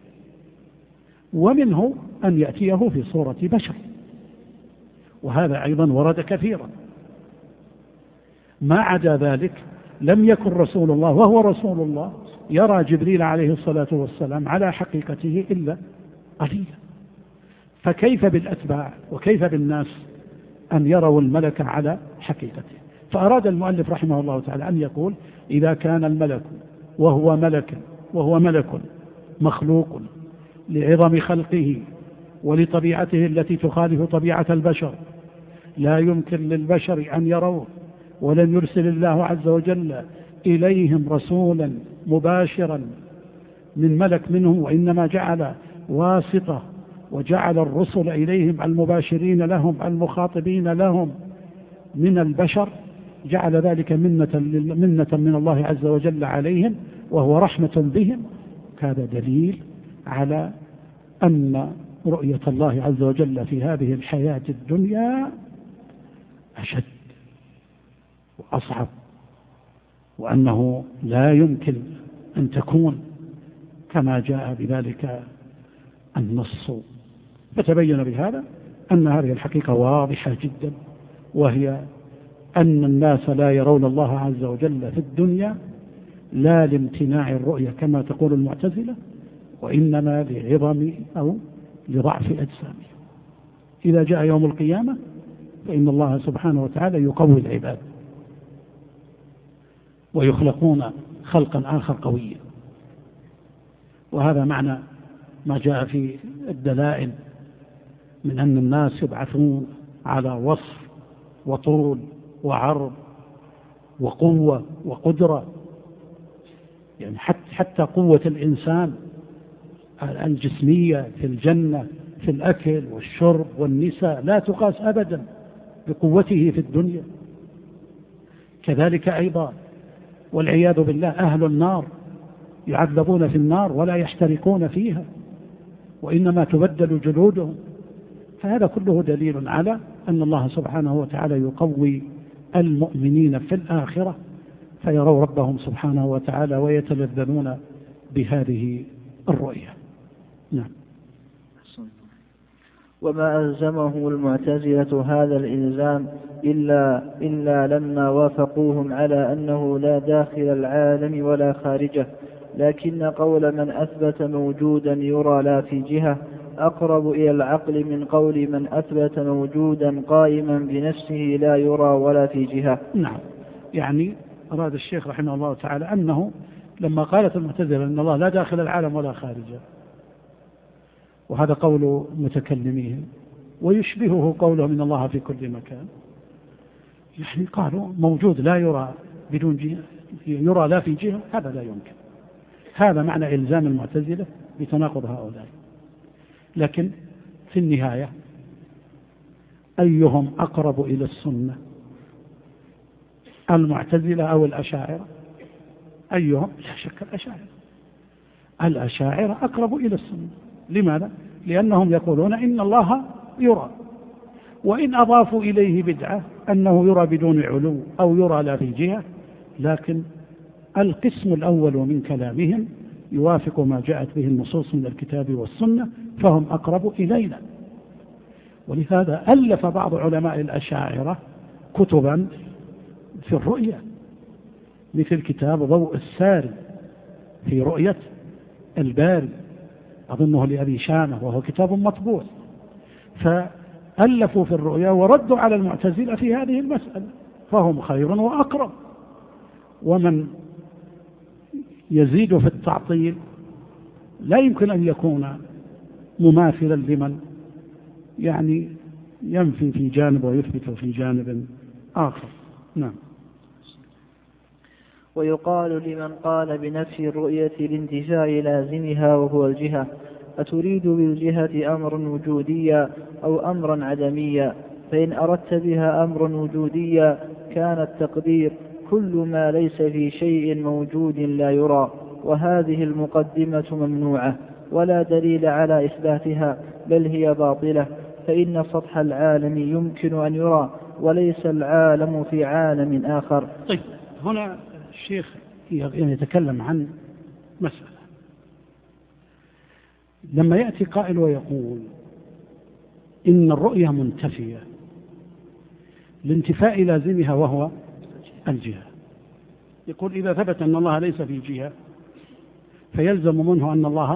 ومنه أن يأتيه في صورة بشر، وهذا أيضا ورد كثيرا. ما عدا ذلك لم يكن رسول الله وهو رسول الله يرى جبريل عليه الصلاة والسلام على حقيقته إلا قليلا، فكيف بالأتباع وكيف بالناس أن يروا الملك على حقيقته؟ فأراد المؤلف رحمه الله تعالى أن يقول إذا كان الملك وهو ملك مخلوق لعظم خلقه ولطبيعته التي تخالف طبيعة البشر، لا يمكن للبشر أن يروه، ولن يرسل الله عز وجل إليهم رسولا مباشرا من ملك منهم، وإنما جعل واسطة وجعل الرسل إليهم المباشرين لهم المخاطبين لهم من البشر، جعل ذلك منة من الله عز وجل عليهم وهو رحمة بهم. هذا دليل على أن رؤية الله عز وجل في هذه الحياة الدنيا أشد وأصعب، وأنه لا يمكن أن تكون كما جاء بذلك النص. فتبين بهذا أن هذه الحقيقة واضحة جدا، وهي أن الناس لا يرون الله عز وجل في الدنيا لا لامتناع الرؤية كما تقول المعتزلة، وإنما لعظم أو لضعف أجسامهم. إذا جاء يوم القيامة فإن الله سبحانه وتعالى يقوي العباد ويخلقون خلقا آخر قويا، وهذا معنى ما جاء في الدلائل من أن الناس يبعثون على وصف وطول وعرض وقوة وقدرة، يعني حتى قوة الإنسان الجسمية في الجنة في الأكل والشرب والنساء لا تقاس أبدا بقوته في الدنيا. كذلك أيضا والعياذ بالله أهل النار يعذبون في النار ولا يحترقون فيها، وإنما تبدل جلودهم. فهذا كله دليل على أن الله سبحانه وتعالى يقوي المؤمنين في الآخرة فيروا ربهم سبحانه وتعالى ويتلذذون بهذه الرؤية. نعم. وما ألزمه المعتزلة هذا الإلزام إلا لما وافقوهم على أنه لا داخل العالم ولا خارجه، لكن قول من أثبت موجودا يرى لا في جهة أقرب إلى العقل من قول من أثبت موجودا قائما بنفسه لا يرى ولا في جهة. نعم، يعني أراد الشيخ رحمه الله تعالى أنه لما قالت المعتزلة أن الله لا داخل العالم ولا خارجه، وهذا قول متكلمين ويشبهه قوله من الله في كل مكان، يعني قالوا موجود لا يرى بدون جهة، يرى لا في جهة، هذا لا يمكن. هذا معنى إلزام المعتزلة بتناقض هؤلاء. لكن في النهاية أيهم أقرب إلى السنة، المعتزلة أو الأشاعرة؟ أيهم؟ لا شك الأشاعرة أقرب إلى السنة. لماذا؟ لأنهم يقولون إن الله يرى، وإن أضافوا إليه بدعة أنه يرى بدون علو أو يرى لا في جهة، لكن القسم الأول من كلامهم يوافق ما جاءت به النصوص من الكتاب والسنة، فهم أقرب إلينا. ولهذا ألف بعض علماء الأشاعرة كتبا في الرؤية، مثل كتاب ضوء الساري في رؤية الباري، أظنه لأبي شامة، وهو كتاب مطبوع. فألفوا في الرؤيا وردوا على المعتزلة في هذه المسألة، فهم خير وأقرب. ومن يزيد في التعطيل لا يمكن أن يكون مماثلا لمن يعني ينفي في جانب ويثبت في جانب آخر. نعم. ويقال لمن قال بنفي الرؤية لانتفاء لازمها وهو الجهة: أتريد بالجهة أمرا وجوديا أو أمرا عدميا؟ فإن أردت بها أمرا وجوديا كان التقدير كل ما ليس في شيء موجود لا يرى، وهذه المقدمة ممنوعة ولا دليل على إثباتها، بل هي باطلة، فإن سطح العالم يمكن أن يرى وليس العالم في عالم آخر. طيب، هنا الشيخ يتكلم عن مسألة. لما يأتي قائل ويقول إن الرؤية منتفية لانتفاء لازمها وهو الجهة، يقول إذا ثبت أن الله ليس في جهة فيلزم منه أن الله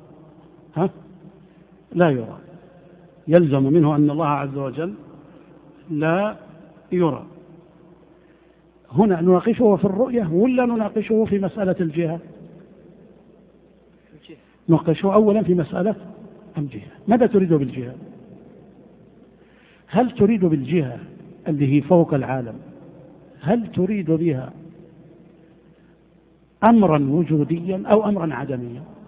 لا يرى، يلزم منه أن الله عز وجل لا يرى. هنا نناقشه في الرؤية ولا نناقشه في مسألة الجهة؟ نناقشه أولا في مسألة الجهة. ماذا تريد بالجهة؟ هل تريد بالجهة اللي هي فوق العالم، هل تريد بها أمرا وجوديا أو أمرا عدميا؟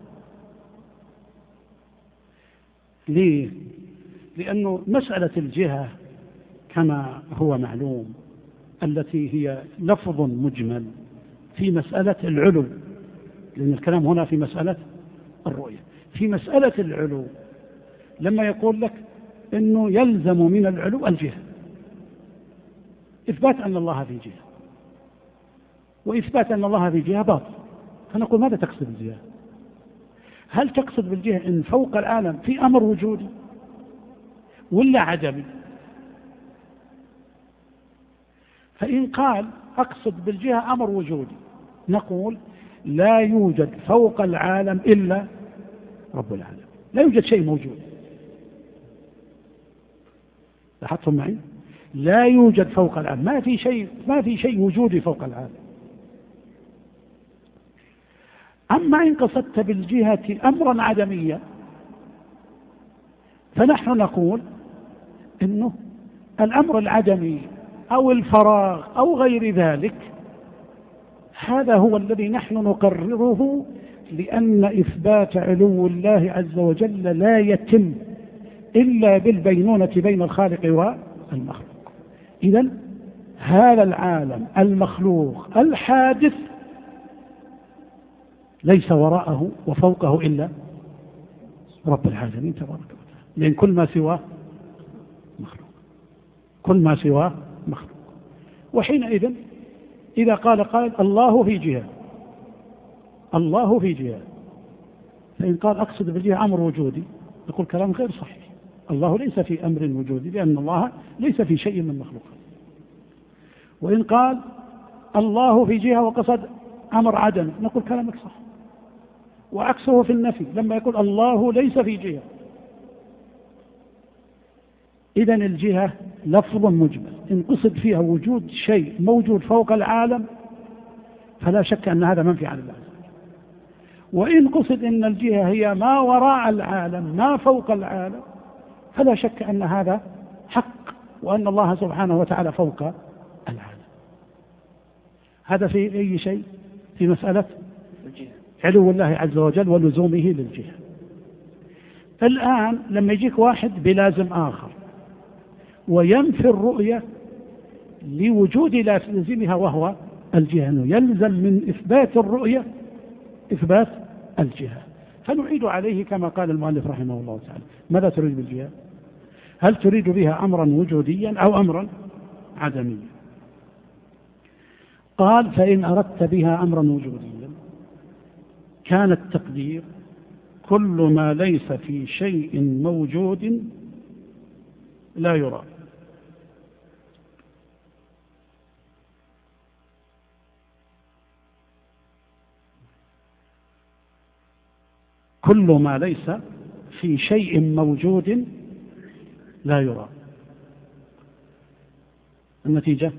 ليه؟ لأنه مسألة الجهة كما هو معلوم التي هي لفظ مجمل في مسألة العلو، لأن الكلام هنا في مسألة الرؤية. في مسألة العلو لما يقول لك أنه يلزم من العلو الجهة، إثبات أن الله في جهة، وإثبات أن الله في جهة باطل، فنقول ماذا تقصد بالجهة؟ هل تقصد بالجهة أن فوق العالم في أمر وجودي ولا عدمي؟ فإن قال أقصد بالجهة أمر وجودي نقول لا يوجد فوق العالم إلا رب العالم، لا يوجد شيء موجود. لاحظتم معي؟ لا يوجد فوق العالم، ما في شيء وجودي فوق العالم. أما إن قصدت بالجهة أمرا عدميا فنحن نقول إنه الأمر العدمي أو الفراغ أو غير ذلك هذا هو الذي نحن نقرره، لأن إثبات علو الله عز وجل لا يتم إلا بالبينونة بين الخالق والمخلوق. إذن هذا العالم المخلوق الحادث ليس وراءه وفوقه إلا رب العالمين تبارك وتعالى، لأن كل ما سواه مخلوق، كل ما سواه مخلوق. وحينئذ إذا قال الله في جهة، الله في جهة، فإن قال أقصد بالجهة أمر وجودي نقول كلام غير صحيح. الله ليس في أمر وجودي، لأن الله ليس في شيء من مخلوقه. وإن قال الله في جهة وقصد أمر عدم نقول كلامك صح. وعكسه في النفي لما يقول الله ليس في جهة. إذن الجهة لفظ مجمل، إن قصد فيها وجود شيء موجود فوق العالم فلا شك أن هذا منفي عن الله، وإن قصد أن الجهة هي ما وراء العالم ما فوق العالم فلا شك أن هذا حق، وأن الله سبحانه وتعالى فوق العالم. هذا في أي شيء؟ في مسألة علو الله عز وجل ولزومه للجهة. الآن لما يجيك واحد بلازم آخر وينفي الرؤية لوجود لازمها وهو الجهة، يلزم من إثبات الرؤية إثبات الجهة، فنعيد عليه كما قال المؤلف رحمه الله تعالى. ماذا تريد بالجهة؟ هل تريد بها أمرا وجوديا أو أمرا عدميا؟ قال فإن أردت بها أمرا وجوديا كان التقدير كل ما ليس في شيء موجود لا يرى. كل ما ليس في شيء موجود لا يرى. النتيجة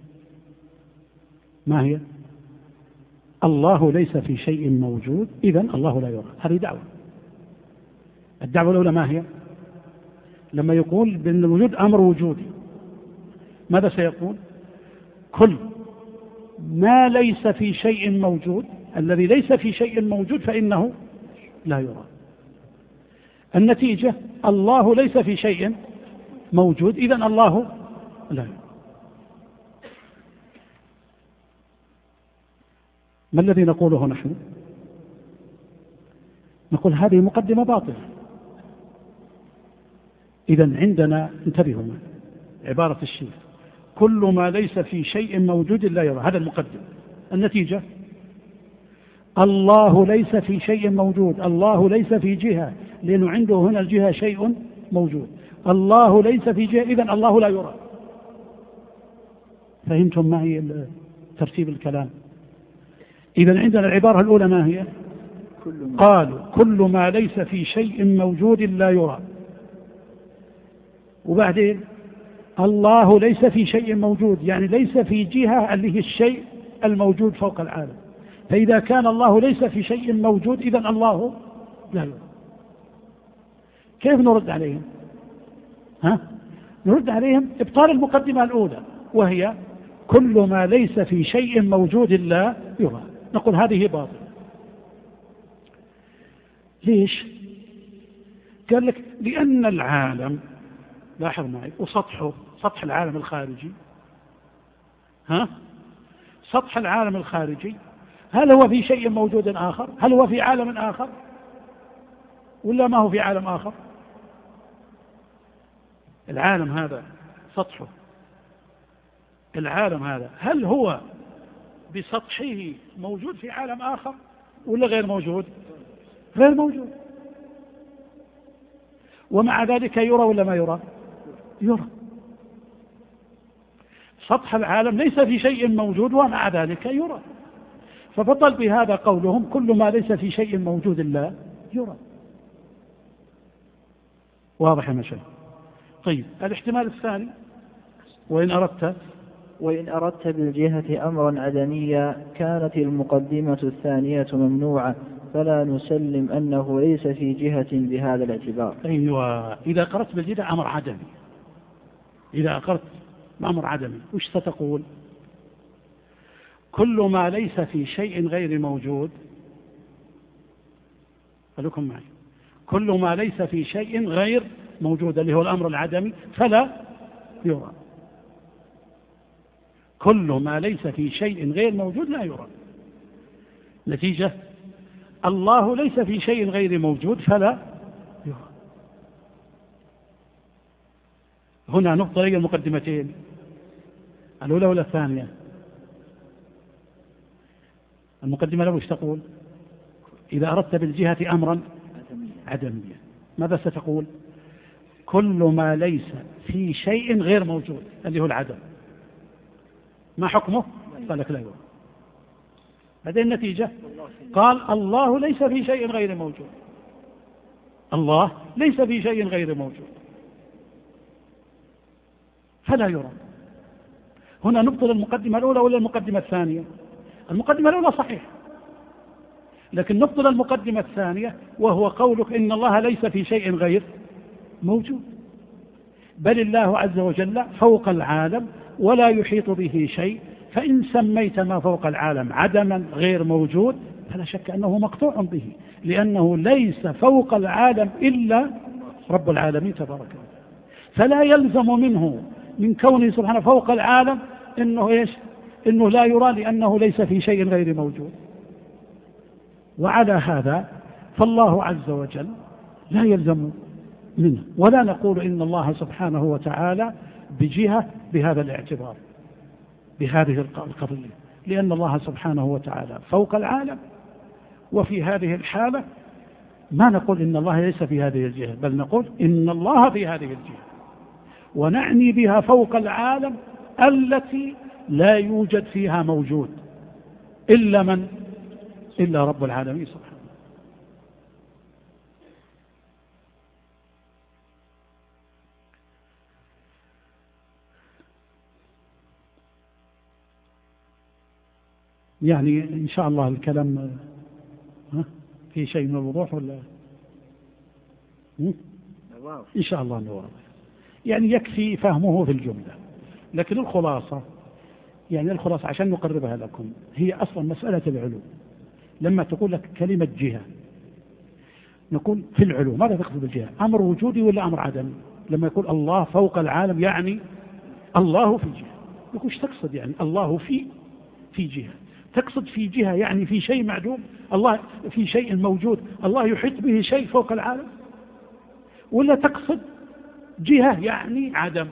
ما هي؟ الله ليس في شيء موجود، إذن الله لا يرى. هذه دعوة. الدعوة الأولى ما هي؟ لما يقول بأن الوجود أمر وجودي ماذا سيقول؟ كل ما ليس في شيء موجود، الذي ليس في شيء موجود فإنه لا يرى. النتيجة الله ليس في شيء موجود، إذن الله لا يرى. ما الذي نقوله نحن؟ نقول هذه مقدمة باطلة. إذن عندنا انتبهوا عبارة الشيخ كل ما ليس في شيء موجود لا يرى، هذا المقدم. النتيجة الله ليس في شيء موجود، الله ليس في جهة، لأنه عنده هنا الجهة شيء موجود. الله ليس في جهة، إذن الله لا يرى. فهمتم معي ترتيب الكلام؟ إذن عندنا العبارة الأولى ما هي؟ قالوا كل ما ليس في شيء موجود لا يرى، وبعدين الله ليس في شيء موجود، يعني ليس في جهة اللي هي الشيء الموجود فوق العالم. فإذا كان الله ليس في شيء موجود إذن الله لا يرى. كيف نرد عليهم؟ نرد عليهم إبطال المقدمة الأولى، وهي كل ما ليس في شيء موجود لا يرى. نقول هذه باطل. ليش؟ قال لك لأن العالم، لاحظ معي، وسطحه سطح العالم الخارجي، سطح العالم الخارجي، هل هو في شيء موجود آخر؟ هل هو في عالم آخر ولا ما هو في عالم آخر؟ العالم هذا سطحه، العالم هذا هل هو بسطحه موجود في عالم آخر ولا غير موجود؟ غير موجود. ومع ذلك يرى ولا ما يرى؟ يرى. سطح العالم ليس في شيء موجود ومع ذلك يرى. فبطل بهذا قولهم كل ما ليس في شيء موجود إلا يرى. واضح يا مشايخ؟ طيب الاحتمال الثاني، وإن أردت بالجهة أمرا عدميا كانت المقدمة الثانية ممنوعة، فلا نسلم أنه ليس في جهة بهذا الاعتبار. أيوة، إذا قرأت بالجهة أمر عدمي، إذا قرأت بأمر عدمي وش ستقول؟ كل ما ليس في شيء غير موجود، خليكم معي، كل ما ليس في شيء غير موجود اللي هو الأمر العدمي فلا يرى. كل ما ليس في شيء غير موجود لا يرى. نتيجة الله ليس في شيء غير موجود فلا يرى. هنا نقطة هي المقدمتين، الأولى ولا الثانية؟ المقدمة الأولى وش تقول؟ إذا أردت بالجهة أمرا عدميا ماذا ستقول؟ كل ما ليس في شيء غير موجود اللي هو العدم، ما حكمه؟ قال لك لا يرى. هذه النتيجة. قال الله ليس في شيء غير موجود، الله ليس في شيء غير موجود فلا يرى. هنا نبطل المقدمة الأولى ولا المقدمة الثانية؟ المقدمة الأولى صحيح، لكن نبطل المقدمة الثانية وهو قولك إن الله ليس في شيء غير موجود، بل الله عز وجل فوق العالم ولا يحيط به شيء، فإن سميت ما فوق العالم عدما غير موجود فلا شك أنه مقطوع به، لأنه ليس فوق العالم إلا رب العالمين تبارك وتعالى. فلا يلزم منه من كونه سبحانه فوق العالم إنه إيش؟ إنه لا يرى، لأنه ليس في شيء غير موجود. وعلى هذا فالله عز وجل لا يلزم منه، ولا نقول إن الله سبحانه وتعالى بجهة بهذا الاعتبار بهذه القضية، لأن الله سبحانه وتعالى فوق العالم. وفي هذه الحالة ما نقول إن الله ليس في هذه الجهة، بل نقول إن الله في هذه الجهة، ونعني بها فوق العالم التي لا يوجد فيها موجود إلا من؟ إلا رب العالمين سبحانه. يعني إن شاء الله الكلام في شيء من الوضوح ولا إن شاء الله نواضح، يعني يكفي فهمه في الجملة. لكن الخلاصة، يعني الخلاصة عشان نقربها لكم، هي أصلا مسألة العلو. لما تقول لك كلمة جهة نقول في العلو ماذا تقصد بالجهة؟ أمر وجودي ولا أمر عدمي؟ لما يقول الله فوق العالم يعني الله في جهة، نقول ايش تقصد؟ يعني الله في جهة، تقصد في جهة يعني في شيء معدوم؟ الله في شيء موجود الله يحيط به شيء فوق العالم؟ ولا تقصد جهة يعني عدم؟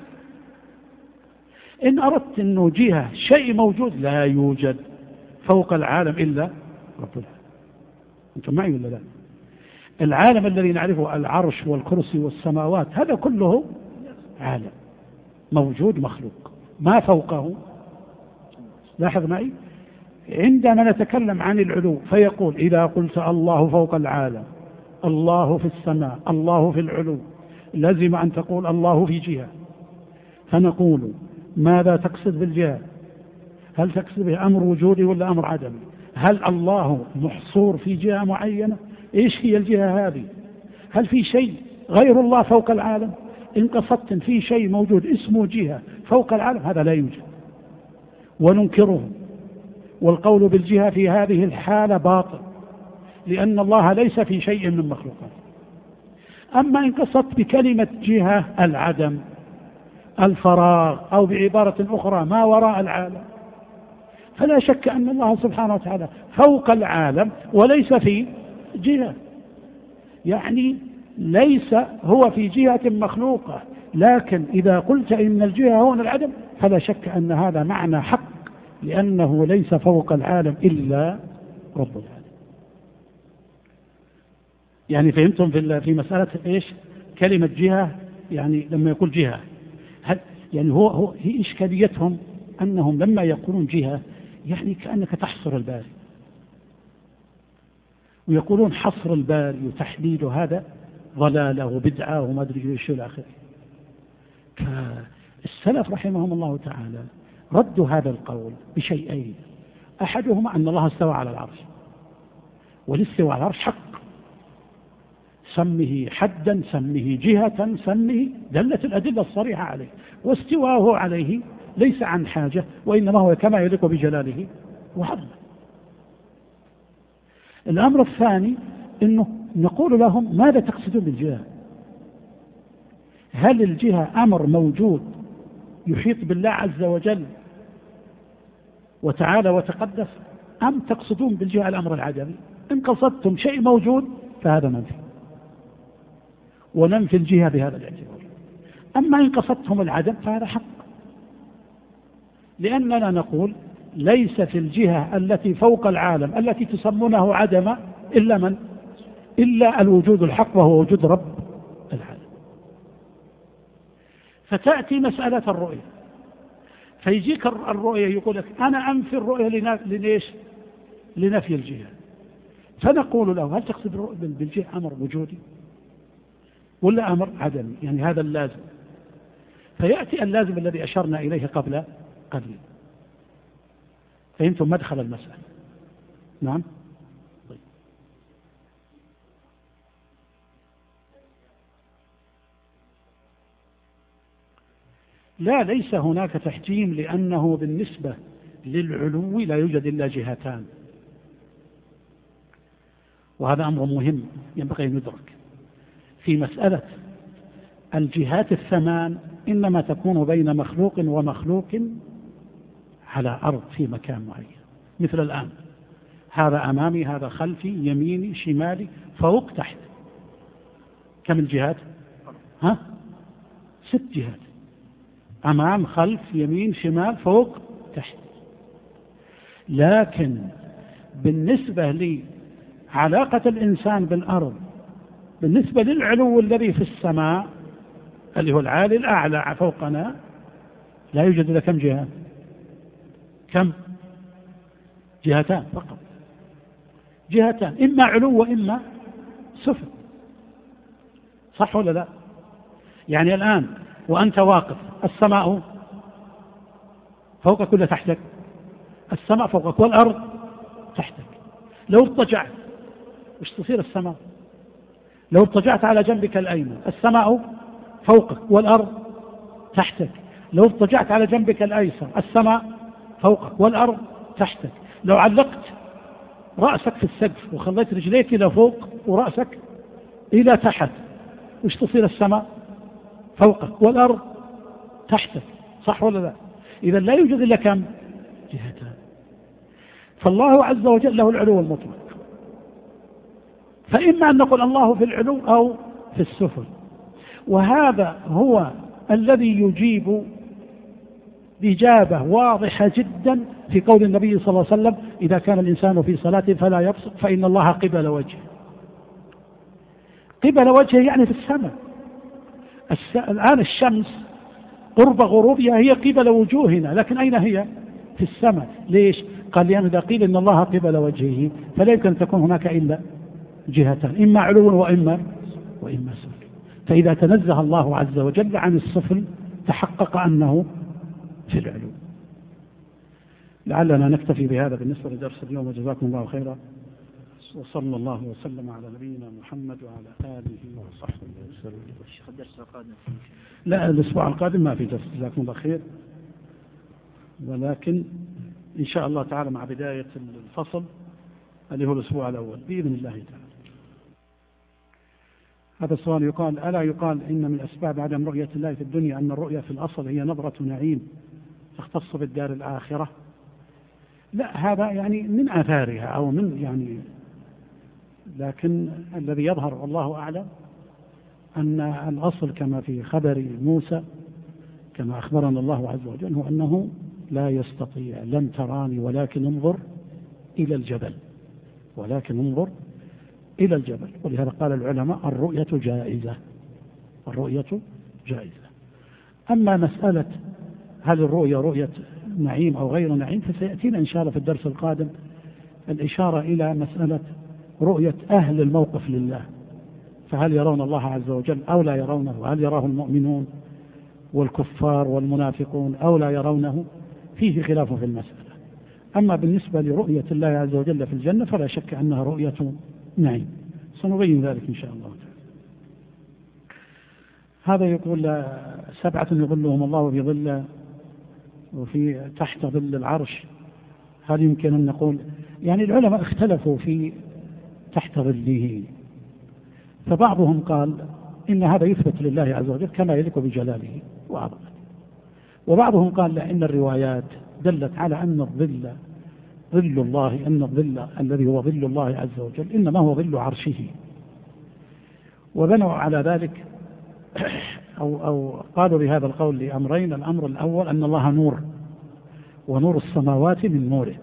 إن أردت أنه جهة شيء موجود لا يوجد فوق العالم إلا رب العالمين. أنتم معي ولا لا؟ العالم الذي نعرفه العرش والكرسي والسماوات هذا كله عالم موجود مخلوق، ما فوقه. لاحظ معي، عندما نتكلم عن العلو فيقول إذا قلت الله فوق العالم، الله في السماء، الله في العلو، لازم أن تقول الله في جهة. فنقول ماذا تقصد بالجهة؟ هل تقصد به أمر وجودي ولا أمر عدمي؟ هل الله محصور في جهة معينة؟ إيش هي الجهة هذه؟ هل في شيء غير الله فوق العالم؟ إن قصدت في شيء موجود اسمه جهة فوق العالم هذا لا يوجد وننكره، والقول بالجهة في هذه الحالة باطل، لأن الله ليس في شيء من مخلوقاته. أما إن قصدت بكلمة جهة العدم، الفراغ، أو بعبارة أخرى ما وراء العالم، فلا شك أن الله سبحانه وتعالى فوق العالم وليس في جهة، يعني ليس هو في جهة مخلوقة. لكن إذا قلت إن الجهة هو العدم فلا شك أن هذا معنى حق، لأنه ليس فوق العالم إلا رب العالم. يعني فهمتم في مسألة إيش كلمة جهة؟ يعني لما يقول جهة، يعني هي إشكاليتهم أنهم لما يقولون جهة يعني كأنك تحصر الباري، ويقولون حصر الباري وتحديد هذا ضلالة وبدعة وما أدري ايش إلى آخره. فالسلف رحمهم الله تعالى ردوا هذا القول بشيئين: أحدهما أن الله استوى على العرش، والاستواء على العرش حق، سمه حدا، سمه جهة، سمه، دلت الأدلة الصريحة عليه، واستواءه عليه ليس عن حاجة، وإنما هو كما يليق بجلاله وعظمه. الأمر الثاني أنه نقول لهم: ماذا تقصدون بالجهة؟ هل الجهة أمر موجود يحيط بالله عز وجل وتعالى وتقدس، أم تقصدون بالجهة الأمر العدمي؟ إن قصدتم شيء موجود فهذا منفي، وننفي الجهة بهذا الاعتبار. أما إن قصدتم العدم فهذا حق، لأننا نقول: ليس في الجهة التي فوق العالم التي تسمونه عدم إلا من؟ إلا الوجود الحق، وهو وجود رب العالم. فتأتي مسألة الرؤية، فيجيك الرؤية يقول لك: أنا أنفي الرؤية ليش؟ لنفي الجهة. فنقول له: هل تقصد بالجهة أمر وجودي ولا أمر عدمي؟ يعني هذا اللازم. فيأتي اللازم الذي أشرنا إليه قبل قليل. فهمتم مدخل المسألة؟ نعم. طيب. لا، ليس هناك تحجيم، لأنه بالنسبة للعلو لا يوجد إلا جهتان، وهذا أمر مهم ينبغي أن يدرك. في مسألة الجهات الثمان إنما تكون بين مخلوق ومخلوق على أرض في مكان معين، مثل الآن هذا أمامي، هذا خلفي، يميني، شمالي، فوق، تحت. كم الجهات؟ 6 جهات: أمام، خلف، يمين، شمال، فوق، تحت. لكن بالنسبة لعلاقة الإنسان بالأرض، بالنسبة للعلو الذي في السماء اللي هو العالي الأعلى فوقنا، لا يوجد إلا كم جهة؟ كم؟ جهتان فقط، جهتان، إما علو وإما سفل. صح ولا لا؟ يعني الآن وأنت واقف، السماء فوقك ولا تحتك؟ السماء فوقك والأرض تحتك. لو اضطجعت وش تصير السماء؟ لو اضطجعت على جنبك الأيمن السماء فوقك والأرض تحتك. لو اضطجعت على جنبك الأيسر السماء فوقك والأرض تحتك. لو علقت رأسك في السقف وخليت رجليك إلى فوق ورأسك إلى تحت، وش تصير السماء؟ فوقك والأرض تحتك. صح ولا لا؟ إذا لا يوجد إلا كم؟ جهتان. فالله عز وجل له العلو المطلق، فإما أن نقول الله في العلو أو في السفل، وهذا هو الذي يجيب إجابة واضحة جدا في قول النبي صلى الله عليه وسلم: إذا كان الإنسان في صلاته فلا يبصق فإن الله قبل وجهه. قبل وجهه يعني في السماء. الآن الشمس قرب غروبها هي قبل وجوهنا، لكن أين هي؟ في السماء. ليش؟ قال: لأن إذا قيل إن الله قبل وجهه فلا يمكن أن تكون هناك إلا جهتان، إما علو وإما سفل. فإذا تنزه الله عز وجل عن السفل تحقق أنه في العلو. لعلنا نكتفي بهذا بالنسبة لدرس اليوم، وجزاكم الله خيرا، وصلى الله وسلم على نبينا محمد وعلى آله وصحبه وسلم. الدرس القادم؟ لا، الأسبوع القادم ما في درس، جزاكم الله خير، ولكن إن شاء الله تعالى مع بداية الفصل اللي هو الأسبوع الأول بإذن الله تعالى. هذا السؤال يقال: ألا يقال إن من أسباب عدم رؤية الله في الدنيا أن الرؤية في الأصل هي نظرة نعيم تختص بالدار الآخرة؟ لا، هذا يعني من آثارها أو من يعني، لكن الذي يظهر والله أعلم أن الأصل كما في خبر موسى كما أخبرنا الله عز وجل هو أنه لا يستطيع، لن تراني ولكن انظر إلى الجبل، ولكن انظر إلى الجبل. ولهذا قال العلماء: الرؤية جائزة، الرؤية جائزة. أما مسألة هل الرؤية رؤية نعيم أو غير نعيم فسيأتينا إن شاء الله في الدرس القادم الإشارة إلى مسألة رؤية أهل الموقف لله، فهل يرون الله عز وجل أو لا يرونه، وهل يراه المؤمنون والكفار والمنافقون أو لا يرونه، فيه خلاف في المسألة. أما بالنسبة لرؤية الله عز وجل في الجنة فلا شك أنها رؤية نعيم، سنبين ذلك إن شاء الله تعالى. هذا يقول: 7 يظلهم الله في ظله وفي تحت ظل العرش، هل يمكن أن نقول يعني العلماء اختلفوا في تحت ظله، فبعضهم قال إن هذا يثبت لله عز وجل كما يليق بجلاله وعظمته، وبعضهم قال لا، إن الروايات دلت على أن الظل ظل الله، أن الظل الذي هو ظل الله عز وجل إنما هو ظل عرشه، وبنوا على ذلك أو قالوا بهذا القول لأمرين: الأمر الأول أن الله نور، ونور السماوات من نوره،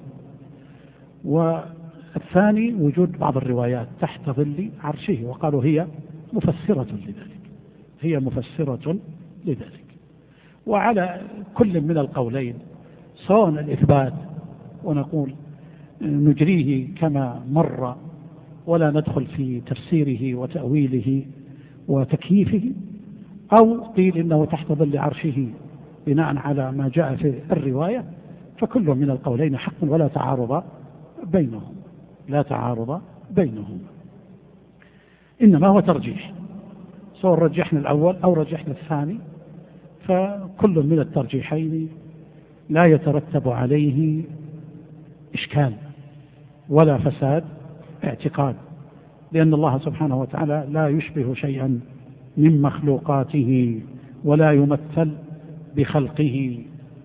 والثاني وجود بعض الروايات تحت ظل عرشه، وقالوا هي مفسرة لذلك، هي مفسرة لذلك. وعلى كل من القولين سواء الإثبات ونقول نجريه كما مر ولا ندخل في تفسيره وتأويله وتكييفه، أو قيل إنه تحت ظل عرشه بناء على ما جاء في الرواية، فكل من القولين حق ولا تعارض بينهم، لا تعارض بينهم، إنما هو ترجيح، سواء رجحنا الأول أو رجحنا الثاني، فكل من الترجيحين لا يترتب عليه إشكال ولا فساد اعتقاد، لأن الله سبحانه وتعالى لا يشبه شيئا من مخلوقاته ولا يمثل بخلقه.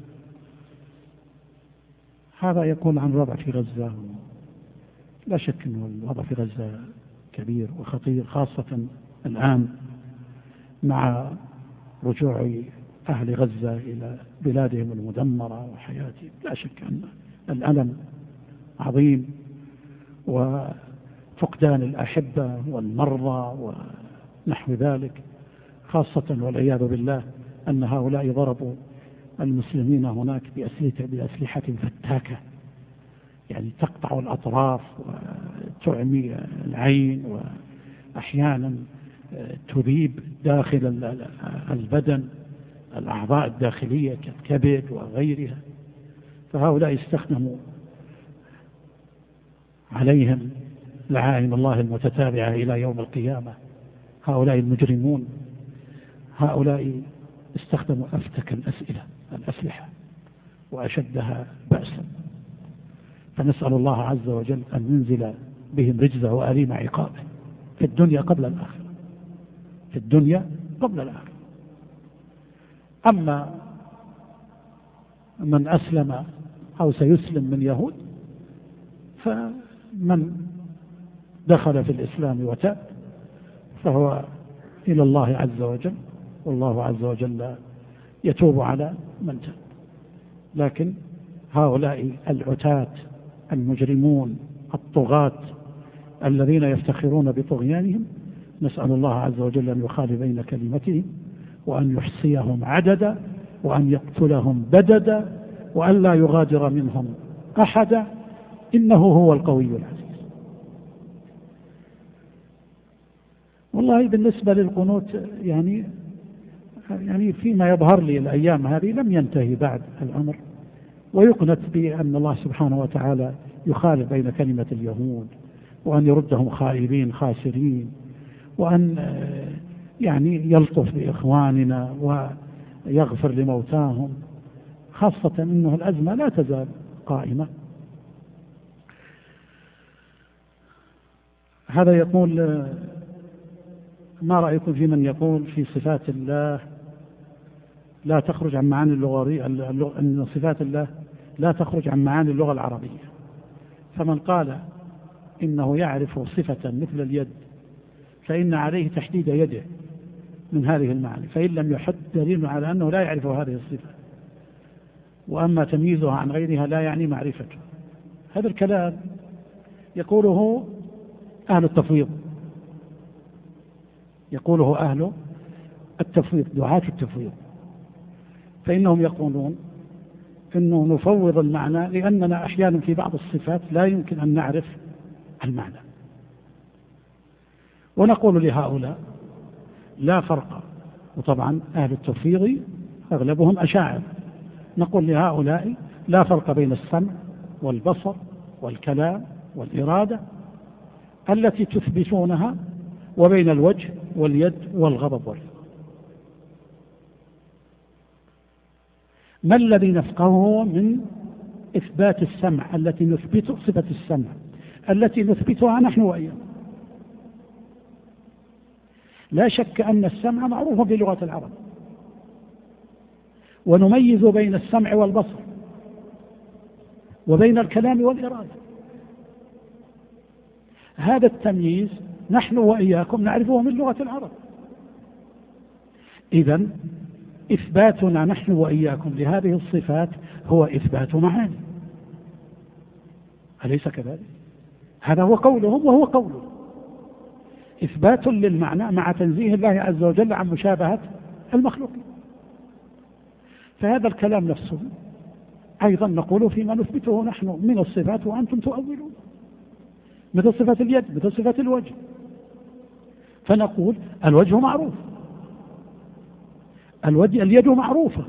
هذا يقول عن الوضع في غزة. لا شك أن الوضع في غزة كبير وخطير، خاصة الآن مع رجوع أهل غزة إلى بلادهم المدمرة وحياتهم. لا شك أن الألم عظيم، وفقدان الأحبة والمرضى ونحو ذلك، خاصة والعياذ بالله أن هؤلاء ضربوا المسلمين هناك بأسلحة فتاكة، يعني تقطع الأطراف وتعمي العين، وأحيانا تذيب داخل البدن الأعضاء الداخلية كالكبد وغيرها. فهؤلاء استخدموا عليهم لعائن الله المتتابعة إلى يوم القيامة. هؤلاء المجرمون، هؤلاء استخدموا أفتك الأسلحة وأشدها بأسا، فنسأل الله عز وجل أن ينزل بهم رجزه وأليم عقابه في الدنيا قبل الآخرة، في الدنيا قبل الآخرة. أما من أسلم أو سيسلم من يهود، فمن دخل في الإسلام وتاب فهو إلى الله عز وجل، والله عز وجل يتوب على من تاب. لكن هؤلاء العتاة المجرمون الطغاة الذين يفتخرون بطغيانهم، نسأل الله عز وجل أن يخالي بين كلمتهم، وأن يحصيهم عددا، وأن يقتلهم بددا، وأن لا يغادر منهم أحدا، إنه هو القوي العزيز. والله بالنسبة للقنوت يعني فيما يظهر لي الأيام هذه لم ينتهي بعد الأمر، ويقنت بأن الله سبحانه وتعالى يخالي بين كلمة اليهود، وأن يردهم خائبين خاسرين، وأن يعني يلطف بإخواننا ويغفر لموتاهم، خاصة أنه الأزمة لا تزال قائمة. هذا يقول: ما رأيكم في من يقول في صفات الله لا تخرج عن معاني اللغوية، أن صفات الله لا تخرج عن معاني اللغة العربية؟ فمن قال إنه يعرف صفة مثل اليد فإن عليه تحديد يده من هذه المعاني، فإن لم يحد دليل على أنه لا يعرف هذه الصفة، وأما تمييزها عن غيرها لا يعني معرفته. هذا الكلام يقوله أهل التفويض، يقوله أهل التفويض، دعاة التفويض، فإنهم يقولون إنه نفوض المعنى لأننا أحيانا في بعض الصفات لا يمكن أن نعرف المعنى، ونقول لهؤلاء لا فرق. وطبعا أهل التفويض أغلبهم أشاعر، نقول لهؤلاء لا فرق بين السمع والبصر والكلام والإرادة التي تثبتونها وبين الوجه واليد والغضب والرضا. ما الذي نفقهه من إثبات السمع التي نثبت صفة السمع التي نثبتها نحن وإياكم؟ لا شك أن السمع معروف بلغة العرب، ونميز بين السمع والبصر وبين الكلام والإرادة. هذا التمييز نحن وإياكم نعرفه من لغة العرب. إذن إثباتنا نحن وإياكم لهذه الصفات هو إثبات معاني، أليس كذلك؟ هذا هو قولهم وهو قوله، إثبات للمعنى مع تنزيه الله عز وجل عن مشابهة المخلوقين. فهذا الكلام نفسه أيضا نقول فيما نثبته نحن من الصفات وأنتم تؤولون، مثل صفة اليد، مثل صفة الوجه. فنقول الوجه معروف، اليد معروفة،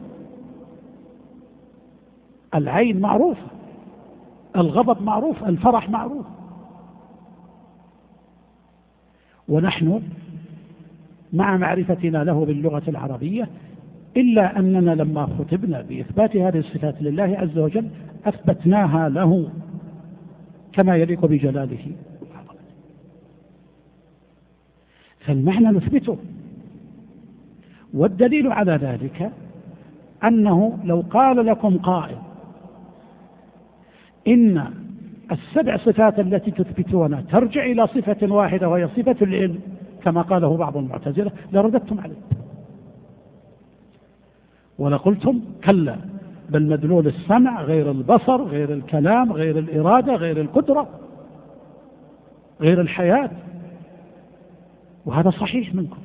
العين معروفة، الغضب معروف، الفرح معروف. ونحن مع معرفتنا له باللغة العربية، إلا أننا لما خطبنا بإثبات هذه الصفات لله عز وجل أثبتناها له كما يليق بجلاله. فالمعنى نثبته، والدليل على ذلك أنه لو قال لكم قائل إن السبع صفات التي تثبتونها ترجع إلى صفة واحدة وهي صفة العلم كما قاله بعض المعتزلة لرددتم عليه ولقلتم كلا، بل مدلول السمع غير البصر غير الكلام غير الإرادة غير القدرة غير الحياة، وهذا صحيح منكم.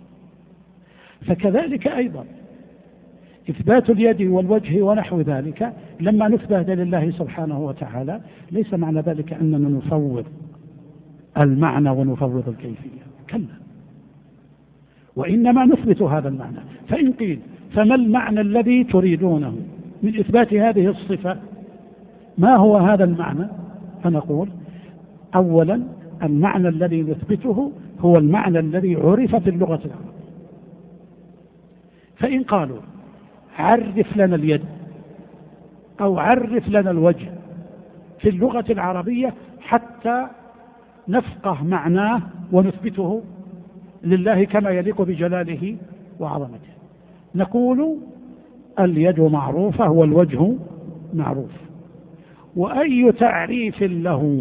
فكذلك أيضا إثبات اليد والوجه ونحو ذلك لما نثبت لله سبحانه وتعالى ليس معنى ذلك أننا نفوض المعنى ونفوض الكيفية، كلا، وإنما نثبت هذا المعنى. فإن قيل فما المعنى الذي تريدونه من إثبات هذه الصفة؟ ما هو هذا المعنى؟ فنقول أولا المعنى الذي نثبته هو المعنى الذي عرف في اللغة العربية. فإن قالوا عرف لنا اليد أو عرف لنا الوجه في اللغة العربية حتى نفقه معناه ونثبته لله كما يليق بجلاله وعظمته، نقول اليد معروفة والوجه معروف، وأي تعريف له،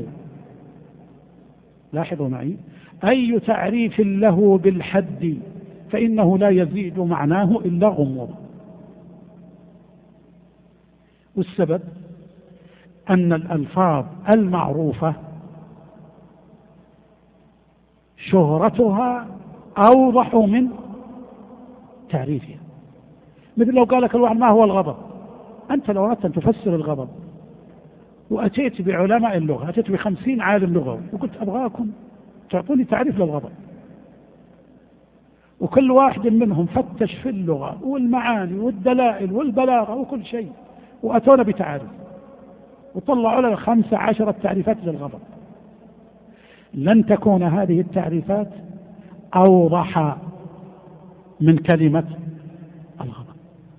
لاحظوا معي، أي تعريف له بالحد فإنه لا يزيد معناه إلا غموضا. والسبب أن الألفاظ المعروفة شهرتها أوضح من تعريفها. مثل لو قال لك الواحد ما هو الغضب، أنت لو أردت أن تفسر الغضب وأتيت بعلماء اللغة، أتيت ب50 عالم لغوي وقلت أبغاكم تعطوني تعريف للغضب، وكل واحد منهم فتش في اللغة والمعاني والدلائل والبلاغة وكل شيء وأتونا بتعارف وطلعوا لنا 15 تعريفات للغضب، لن تكون هذه التعريفات أوضح من كلمة الغضب.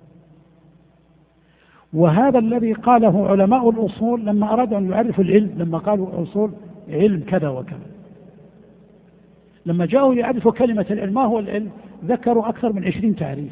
وهذا الذي قاله علماء الأصول لما أرادوا أن يعرفوا العلم، لما قالوا أصول علم كذا وكذا، لما جاءوا يعرفوا كلمة العلم ما هو العلم ذكروا أكثر من 20 تعريف،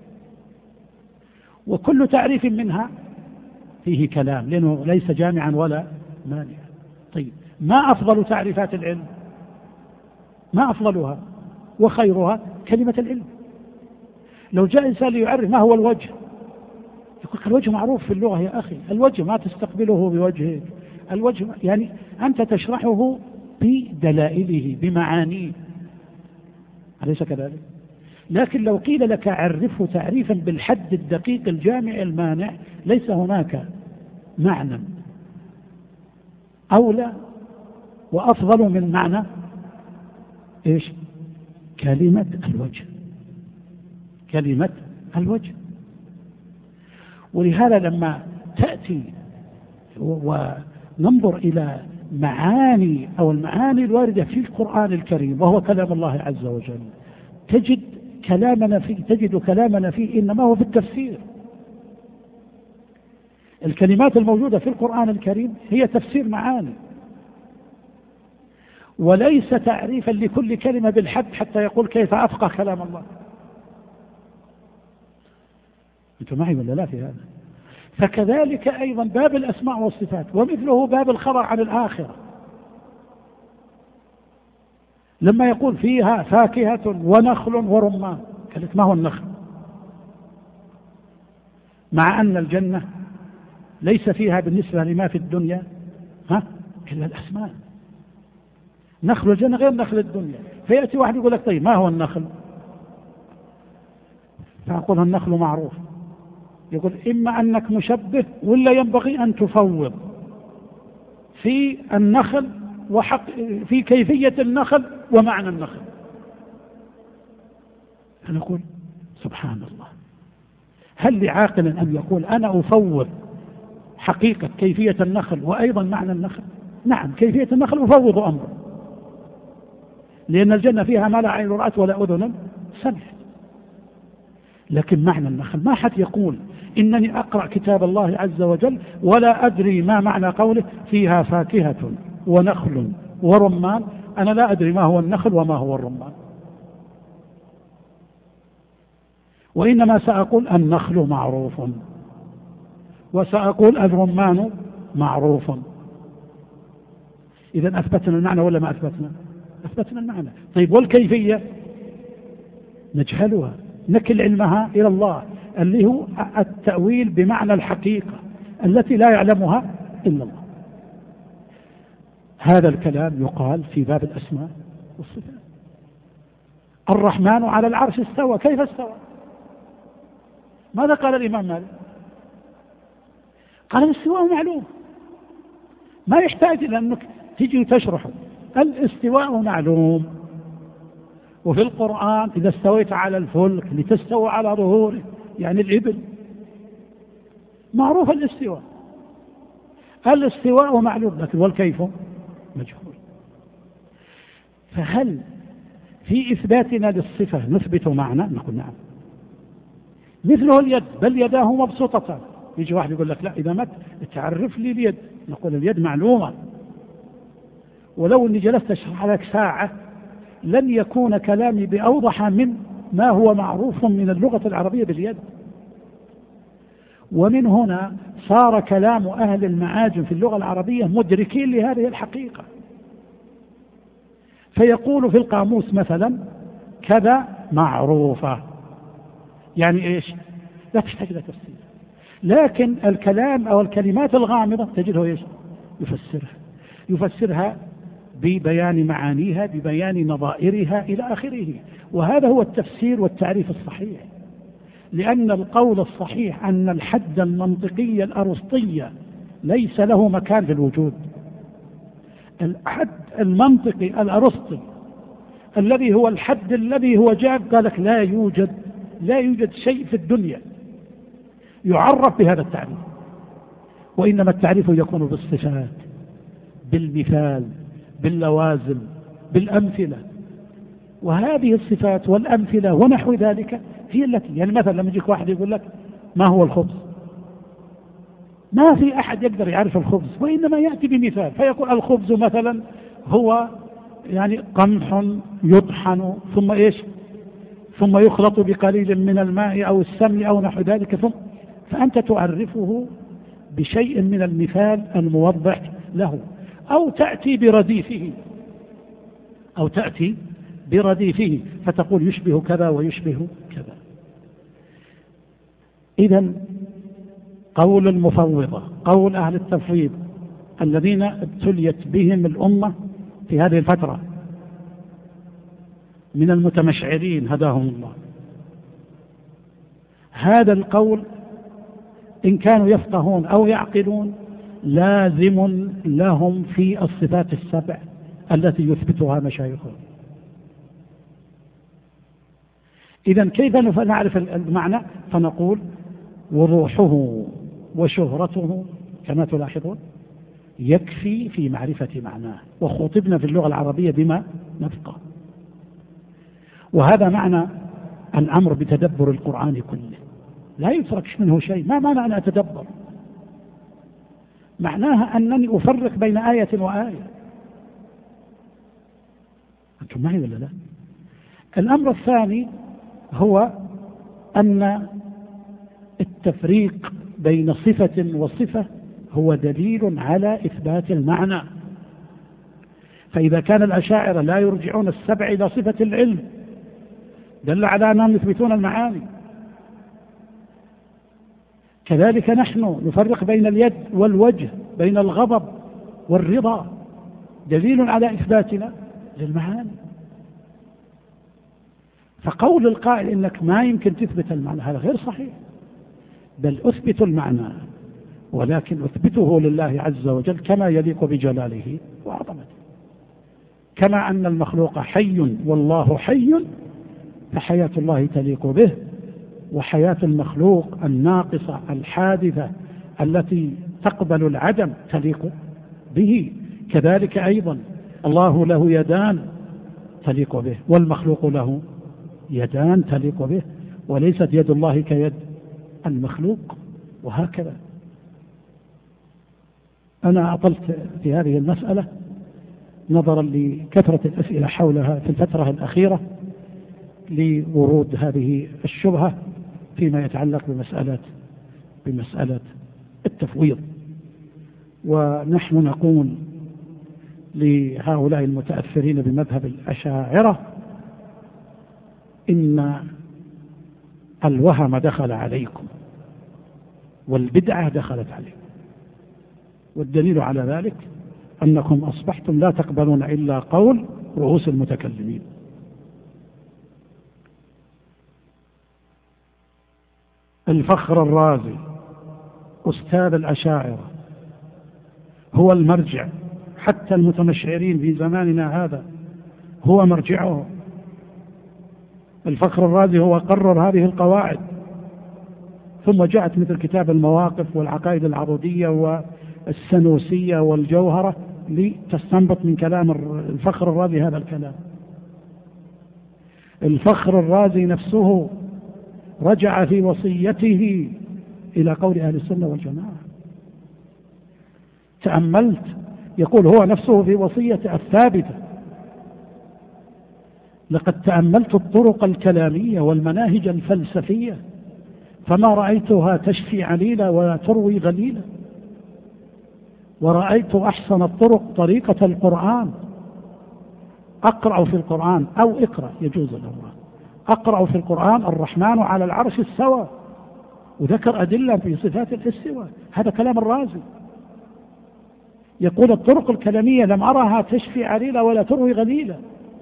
وكل تعريف منها فيه كلام لأنه ليس جامعا ولا مانعا. طيب ما أفضل تعريفات العلم؟ ما أفضلها وخيرها كلمة العلم. لو جاء إنسان ليعرف ما هو الوجه يقول الوجه معروف في اللغة يا أخي، الوجه ما تستقبله بوجهك، الوجه يعني أنت تشرحه بدلائله بمعانيه، أليس كذلك؟ لكن لو قيل لك عرفه تعريفا بالحد الدقيق الجامع المانع ليس هناك معنى أولى وأفضل من معنى إيش؟ كلمة الوجه، كلمة الوجه. ولهذا لما تأتي وننظر إلى معاني أو المعاني الواردة في القرآن الكريم وهو كلام الله عز وجل تجد كلامنا فيه إنما هو في التفسير. الكلمات الموجودة في القرآن الكريم هي تفسير معاني وليس تعريفا لكل كلمة بالحد حتى يقول كيف أفقه كلام الله. أنتم معي ولا لا في هذا؟ فكذلك أيضا باب الأسماء والصفات ومثله باب الخبر عن الآخرة، لما يقول فيها فاكهة ونخل ورمان، قالت ما هو النخل؟ مع أن الجنة ليس فيها بالنسبة لما في الدنيا إلا الأسماء. نخل الجنة غير نخل الدنيا، فيأتي واحد يقول لك طيب ما هو النخل؟ فأقول النخل معروف، يقول إما أنك مشبه ولا ينبغي أن تفوض في النخل في كيفية النخل ومعنى النخل. فنقول سبحان الله، هل لعاقل أن يقول أنا أفوض حقيقة كيفية النخل وأيضا معنى النخل؟ نعم كيفية النخل أفوض أمره، لأن الجنة فيها ما لا عين رأت ولا أذن سمعت، لكن معنى النخل ما حد يقول إنني أقرأ كتاب الله عز وجل ولا أدري ما معنى قوله فيها فاكهة ونخل ورمان، أنا لا أدري ما هو النخل وما هو الرمان، وإنما سأقول النخل معروف وسأقول الرمان معروف. إذن أثبتنا المعنى ولا ما أثبتنا؟ أثبتنا المعنى. طيب والكيفية نجهلها، نكل علمها إلى الله اللي هو التأويل بمعنى الحقيقة التي لا يعلمها إلا الله. هذا الكلام يقال في باب الأسماء والصفات. الرحمن على العرش استوى، كيف استوى؟ ماذا قال الإمام مالك؟ قال الاستواء معلوم، ما يحتاج إلى أنك تجي وتشرحه، الاستواء معلوم. وفي القرآن إذا استويت على الفلك لتستوى على ظهوره يعني الإبل، معروف الاستواء، الاستواء معلوم، لكن والكيف مجهول. فهل في إثباتنا للصفة نثبت معنى؟ نقول نعم. مثله اليد، بل يداه مبسوطتان، يجي واحد يقول لك لا إذا مت تعرف لي اليد، نقول اليد معلومة، ولو أني جلست أشرح لك ساعة لن يكون كلامي بأوضح من ما هو معروف من اللغة العربية باليد. ومن هنا صار كلام أهل المعاجم في اللغة العربية مدركين لهذه الحقيقة، فيقول في القاموس مثلا كذا معروفة، يعني إيش؟ لا تحتاج إلى تفسير، لكن الكلام أو الكلمات الغامضة تجده إيش؟ يفسرها ببيان معانيها، ببيان نظائرها إلى آخره. وهذا هو التفسير والتعريف الصحيح، لأن القول الصحيح أن الحد المنطقي الأرسطي ليس له مكان في الوجود. الحد المنطقي الأرسطي الذي هو الحد الذي هو جاء قالك لا يوجد شيء في الدنيا يعرف بهذا التعريف، وإنما التعريف يكون بالصفات، بالمثال، باللوازم، بالأمثلة. وهذه الصفات والأمثلة ونحو ذلك هي التي يعني مثلا لما يجيك واحد يقول لك ما هو الخبز، ما في أحد يقدر يعرف الخبز، وإنما يأتي بمثال فيقول الخبز مثلا هو يعني قمح يطحن ثم إيش؟ ثم يخلط بقليل من الماء أو السمن أو نحو ذلك، فأنت تعرفه بشيء من المثال الموضح له، أو تأتي برديفه فتقول يشبه كذا ويشبه كذا. إذن قول المفوضة، قول أهل التفويض الذين ابتليت بهم الأمة في هذه الفترة من المتمشعرين هداهم الله، هذا القول إن كانوا يفقهون أو يعقلون لازم لهم في الصفات السبع التي يثبتها مشايخهم. إذن كيف نعرف المعنى؟ فنقول وضوحه وشهرته كما تلاحظون يكفي في معرفة معناه، وخطبنا في اللغة العربية بما نفقه، وهذا معنى الأمر بتدبر القرآن كله، لا يترك منه شيء. ما معنى أن أتدبر؟ معناها أنني أفرق بين آية وآية. أنتم معي ولا لا؟ الأمر الثاني هو أن التفريق بين صفة وصفة هو دليل على إثبات المعنى. فإذا كان الأشاعرة لا يرجعون السبع إلى صفة العلم دل على أنهم يثبتون المعاني، كذلك نحن نفرق بين اليد والوجه، بين الغضب والرضا، دليل على إثباتنا للمعاني. فقول القائل إنك ما يمكن تثبت المعنى هذا غير صحيح، بل أثبت المعنى ولكن أثبته لله عز وجل كما يليق بجلاله وعظمته. كما أن المخلوق حي والله حي فحياة الله تليق به، وحياة المخلوق الناقصة الحادثة التي تقبل العدم تليق به. كذلك أيضا الله له يدان تليق به، والمخلوق له يدان تليق به، وليست يد الله كيد المخلوق، وهكذا. أنا أطلت في هذه المسألة نظرا لكثرة الأسئلة حولها في الفترة الأخيرة لورود هذه الشبهة فيما يتعلق بمسألة التفويض. ونحن نقول لهؤلاء المتأثرين بمذهب الأشاعرة إن الوهم دخل عليكم والبدعة دخلت عليكم، والدليل على ذلك أنكم أصبحتم لا تقبلون إلا قول رؤوس المتكلمين. الفخر الرازي أستاذ الأشاعرة هو المرجع، حتى المتمشعرين في زماننا هذا هو مرجعه. الفخر الرازي هو قرر هذه القواعد، ثم جاءت مثل كتاب المواقف والعقائد العروضية والسنوسية والجوهرة لتستنبط من كلام الفخر الرازي هذا الكلام. الفخر الرازي نفسه رجع في وصيته إلى قول أهل السنة والجماعة. تأملت يقول هو نفسه في وصيته الثابتة: لقد تأملت الطرق الكلامية والمناهج الفلسفية فما رأيتها تشفي عليلا ولا تروي غليلا، ورأيت أحسن الطرق طريقة القرآن. أقرأ في القرآن أو اقرأ يجوز الأمر، أقرأ في القرآن الرحمن على العرش استوى، وذكر أدلة في صفات الاستواء. هذا كلام الرازي. يقول الطرق الكلامية لم أرها تشفي عليلا ولا تروي غليلا،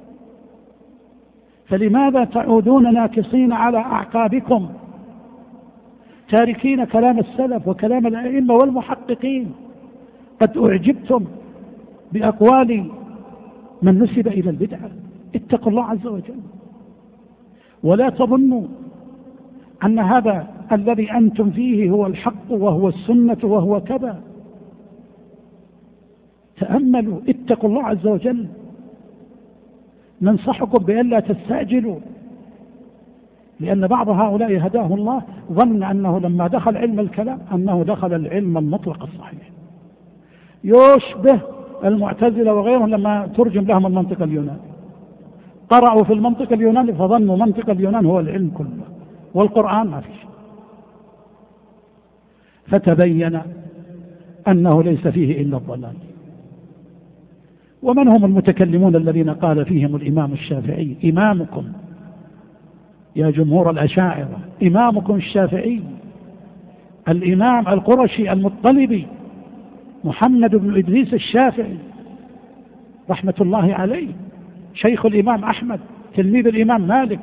فلماذا تعودون ناكصين على أعقابكم تاركين كلام السلف وكلام الأئمة والمحققين؟ قد أعجبتم بأقوال من نسب إلى البدعة. اتقوا الله عز وجل، ولا تظنوا أن هذا الذي أنتم فيه هو الحق وهو السنة وهو كذا. تأملوا، اتقوا الله عز وجل. ننصحكم بألا تستعجلوا، لأن بعض هؤلاء هداه الله ظن أنه لما دخل علم الكلام أنه دخل العلم المطلق الصحيح، يشبه المعتزلة وغيرهم لما ترجم لهم المنطق اليوناني، قرأوا في المنطق اليوناني فظنوا منطق اليونان هو العلم كله، والقرآن ما فيه. فتبين أنه ليس فيه إلا الضلال. ومن هم المتكلمون الذين قال فيهم الإمام الشافعي إمامكم يا جمهور الأشاعرة، إمامكم الشافعي الإمام القرشي المطلبي محمد بن إدريس الشافعي رحمة الله عليه، شيخ الإمام أحمد تلميذ الإمام مالك.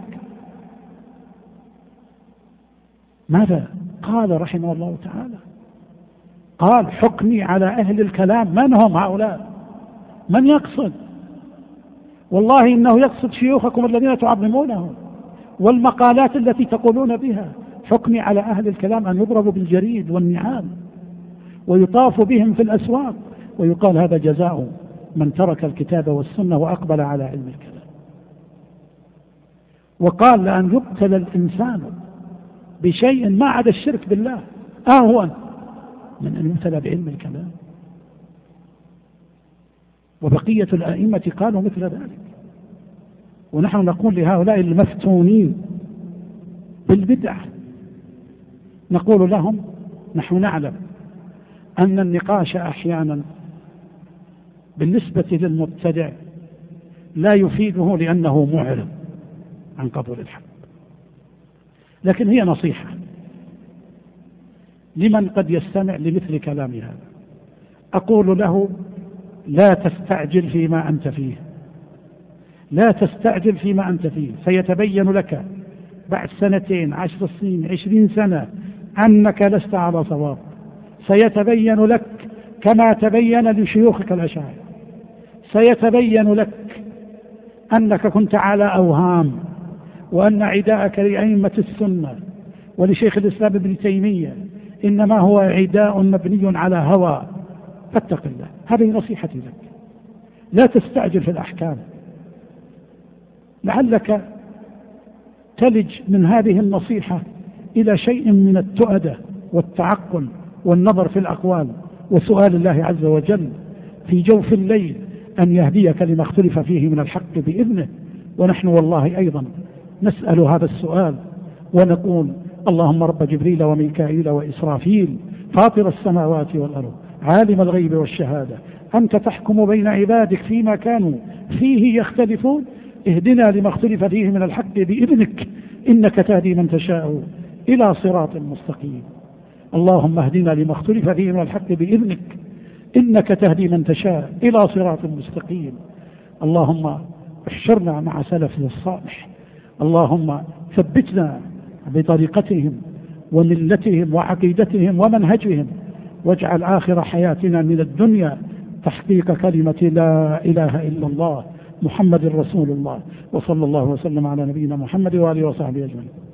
ماذا قال رحمه الله تعالى؟ قال حكمي على أهل الكلام. من هم هؤلاء؟ من يقصد؟ والله إنه يقصد شيوخكم الذين تعظمونهم والمقالات التي تقولون بها. حكمي على أهل الكلام أن يضربوا بالجريد والنعال ويطاف بهم في الأسواق ويقال هذا جزاء من ترك الكتاب والسنة وأقبل على علم الكلام. وقال لأن يقتل الإنسان بشيء ما عدا الشرك بالله أهون من أن يبتلى بعلم الكلام. وبقية الأئمة قالوا مثل ذلك. ونحن نقول لهؤلاء المفتونين بالبدعة، نقول لهم نحن نعلم أن النقاش أحيانا بالنسبة للمبتدع لا يفيده لأنه معرض عن قبول الحق، لكن هي نصيحة لمن قد يستمع لمثل كلام هذا. أقول له لا تستعجل فيما أنت فيه، لا تستعجل فيما أنت فيه، سيتبين لك بعد 2 10 سنين 20 سنة أنك لست على صواب. سيتبين لك كما تبين لشيوخك الأشاعرة، سيتبين لك أنك كنت على أوهام، وأن عداءك لأئمة السنة ولشيخ الإسلام ابن تيمية إنما هو عداء مبني على هوى. فاتق الله، هذه نصيحتي لك. لا تستعجل في الأحكام، لعلك تلج من هذه النصيحة إلى شيء من التؤدة والتعقل والنظر في الأقوال وسؤال الله عز وجل في جوف الليل أن يهديك لما اختلف فيه من الحق بإذنه. ونحن والله أيضا نسأل هذا السؤال ونقول اللهم رب جبريل وميكائيل وإسرافيل فاطر السماوات والأرض عالم الغيب والشهادة أنت تحكم بين عبادك فيما كانوا فيه يختلفون، اهدنا لما اختلف فيه من الحق بإذنك إنك تهدي من تشاء إلى صراط مستقيم. اللهم اهدنا لما اختلف فيه من الحق بإذنك إنك تهدي من تشاء إلى صراط مستقيم. اللهم احشرنا مع سلفنا الصالح، اللهم ثبتنا بطريقتهم وملتهم وعقيدتهم ومنهجهم، واجعل آخر حياتنا من الدنيا تحقيق كلمة لا إله إلا الله محمد رسول الله. وصلى الله وسلم على نبينا محمد وآله وصحبه أجمعين.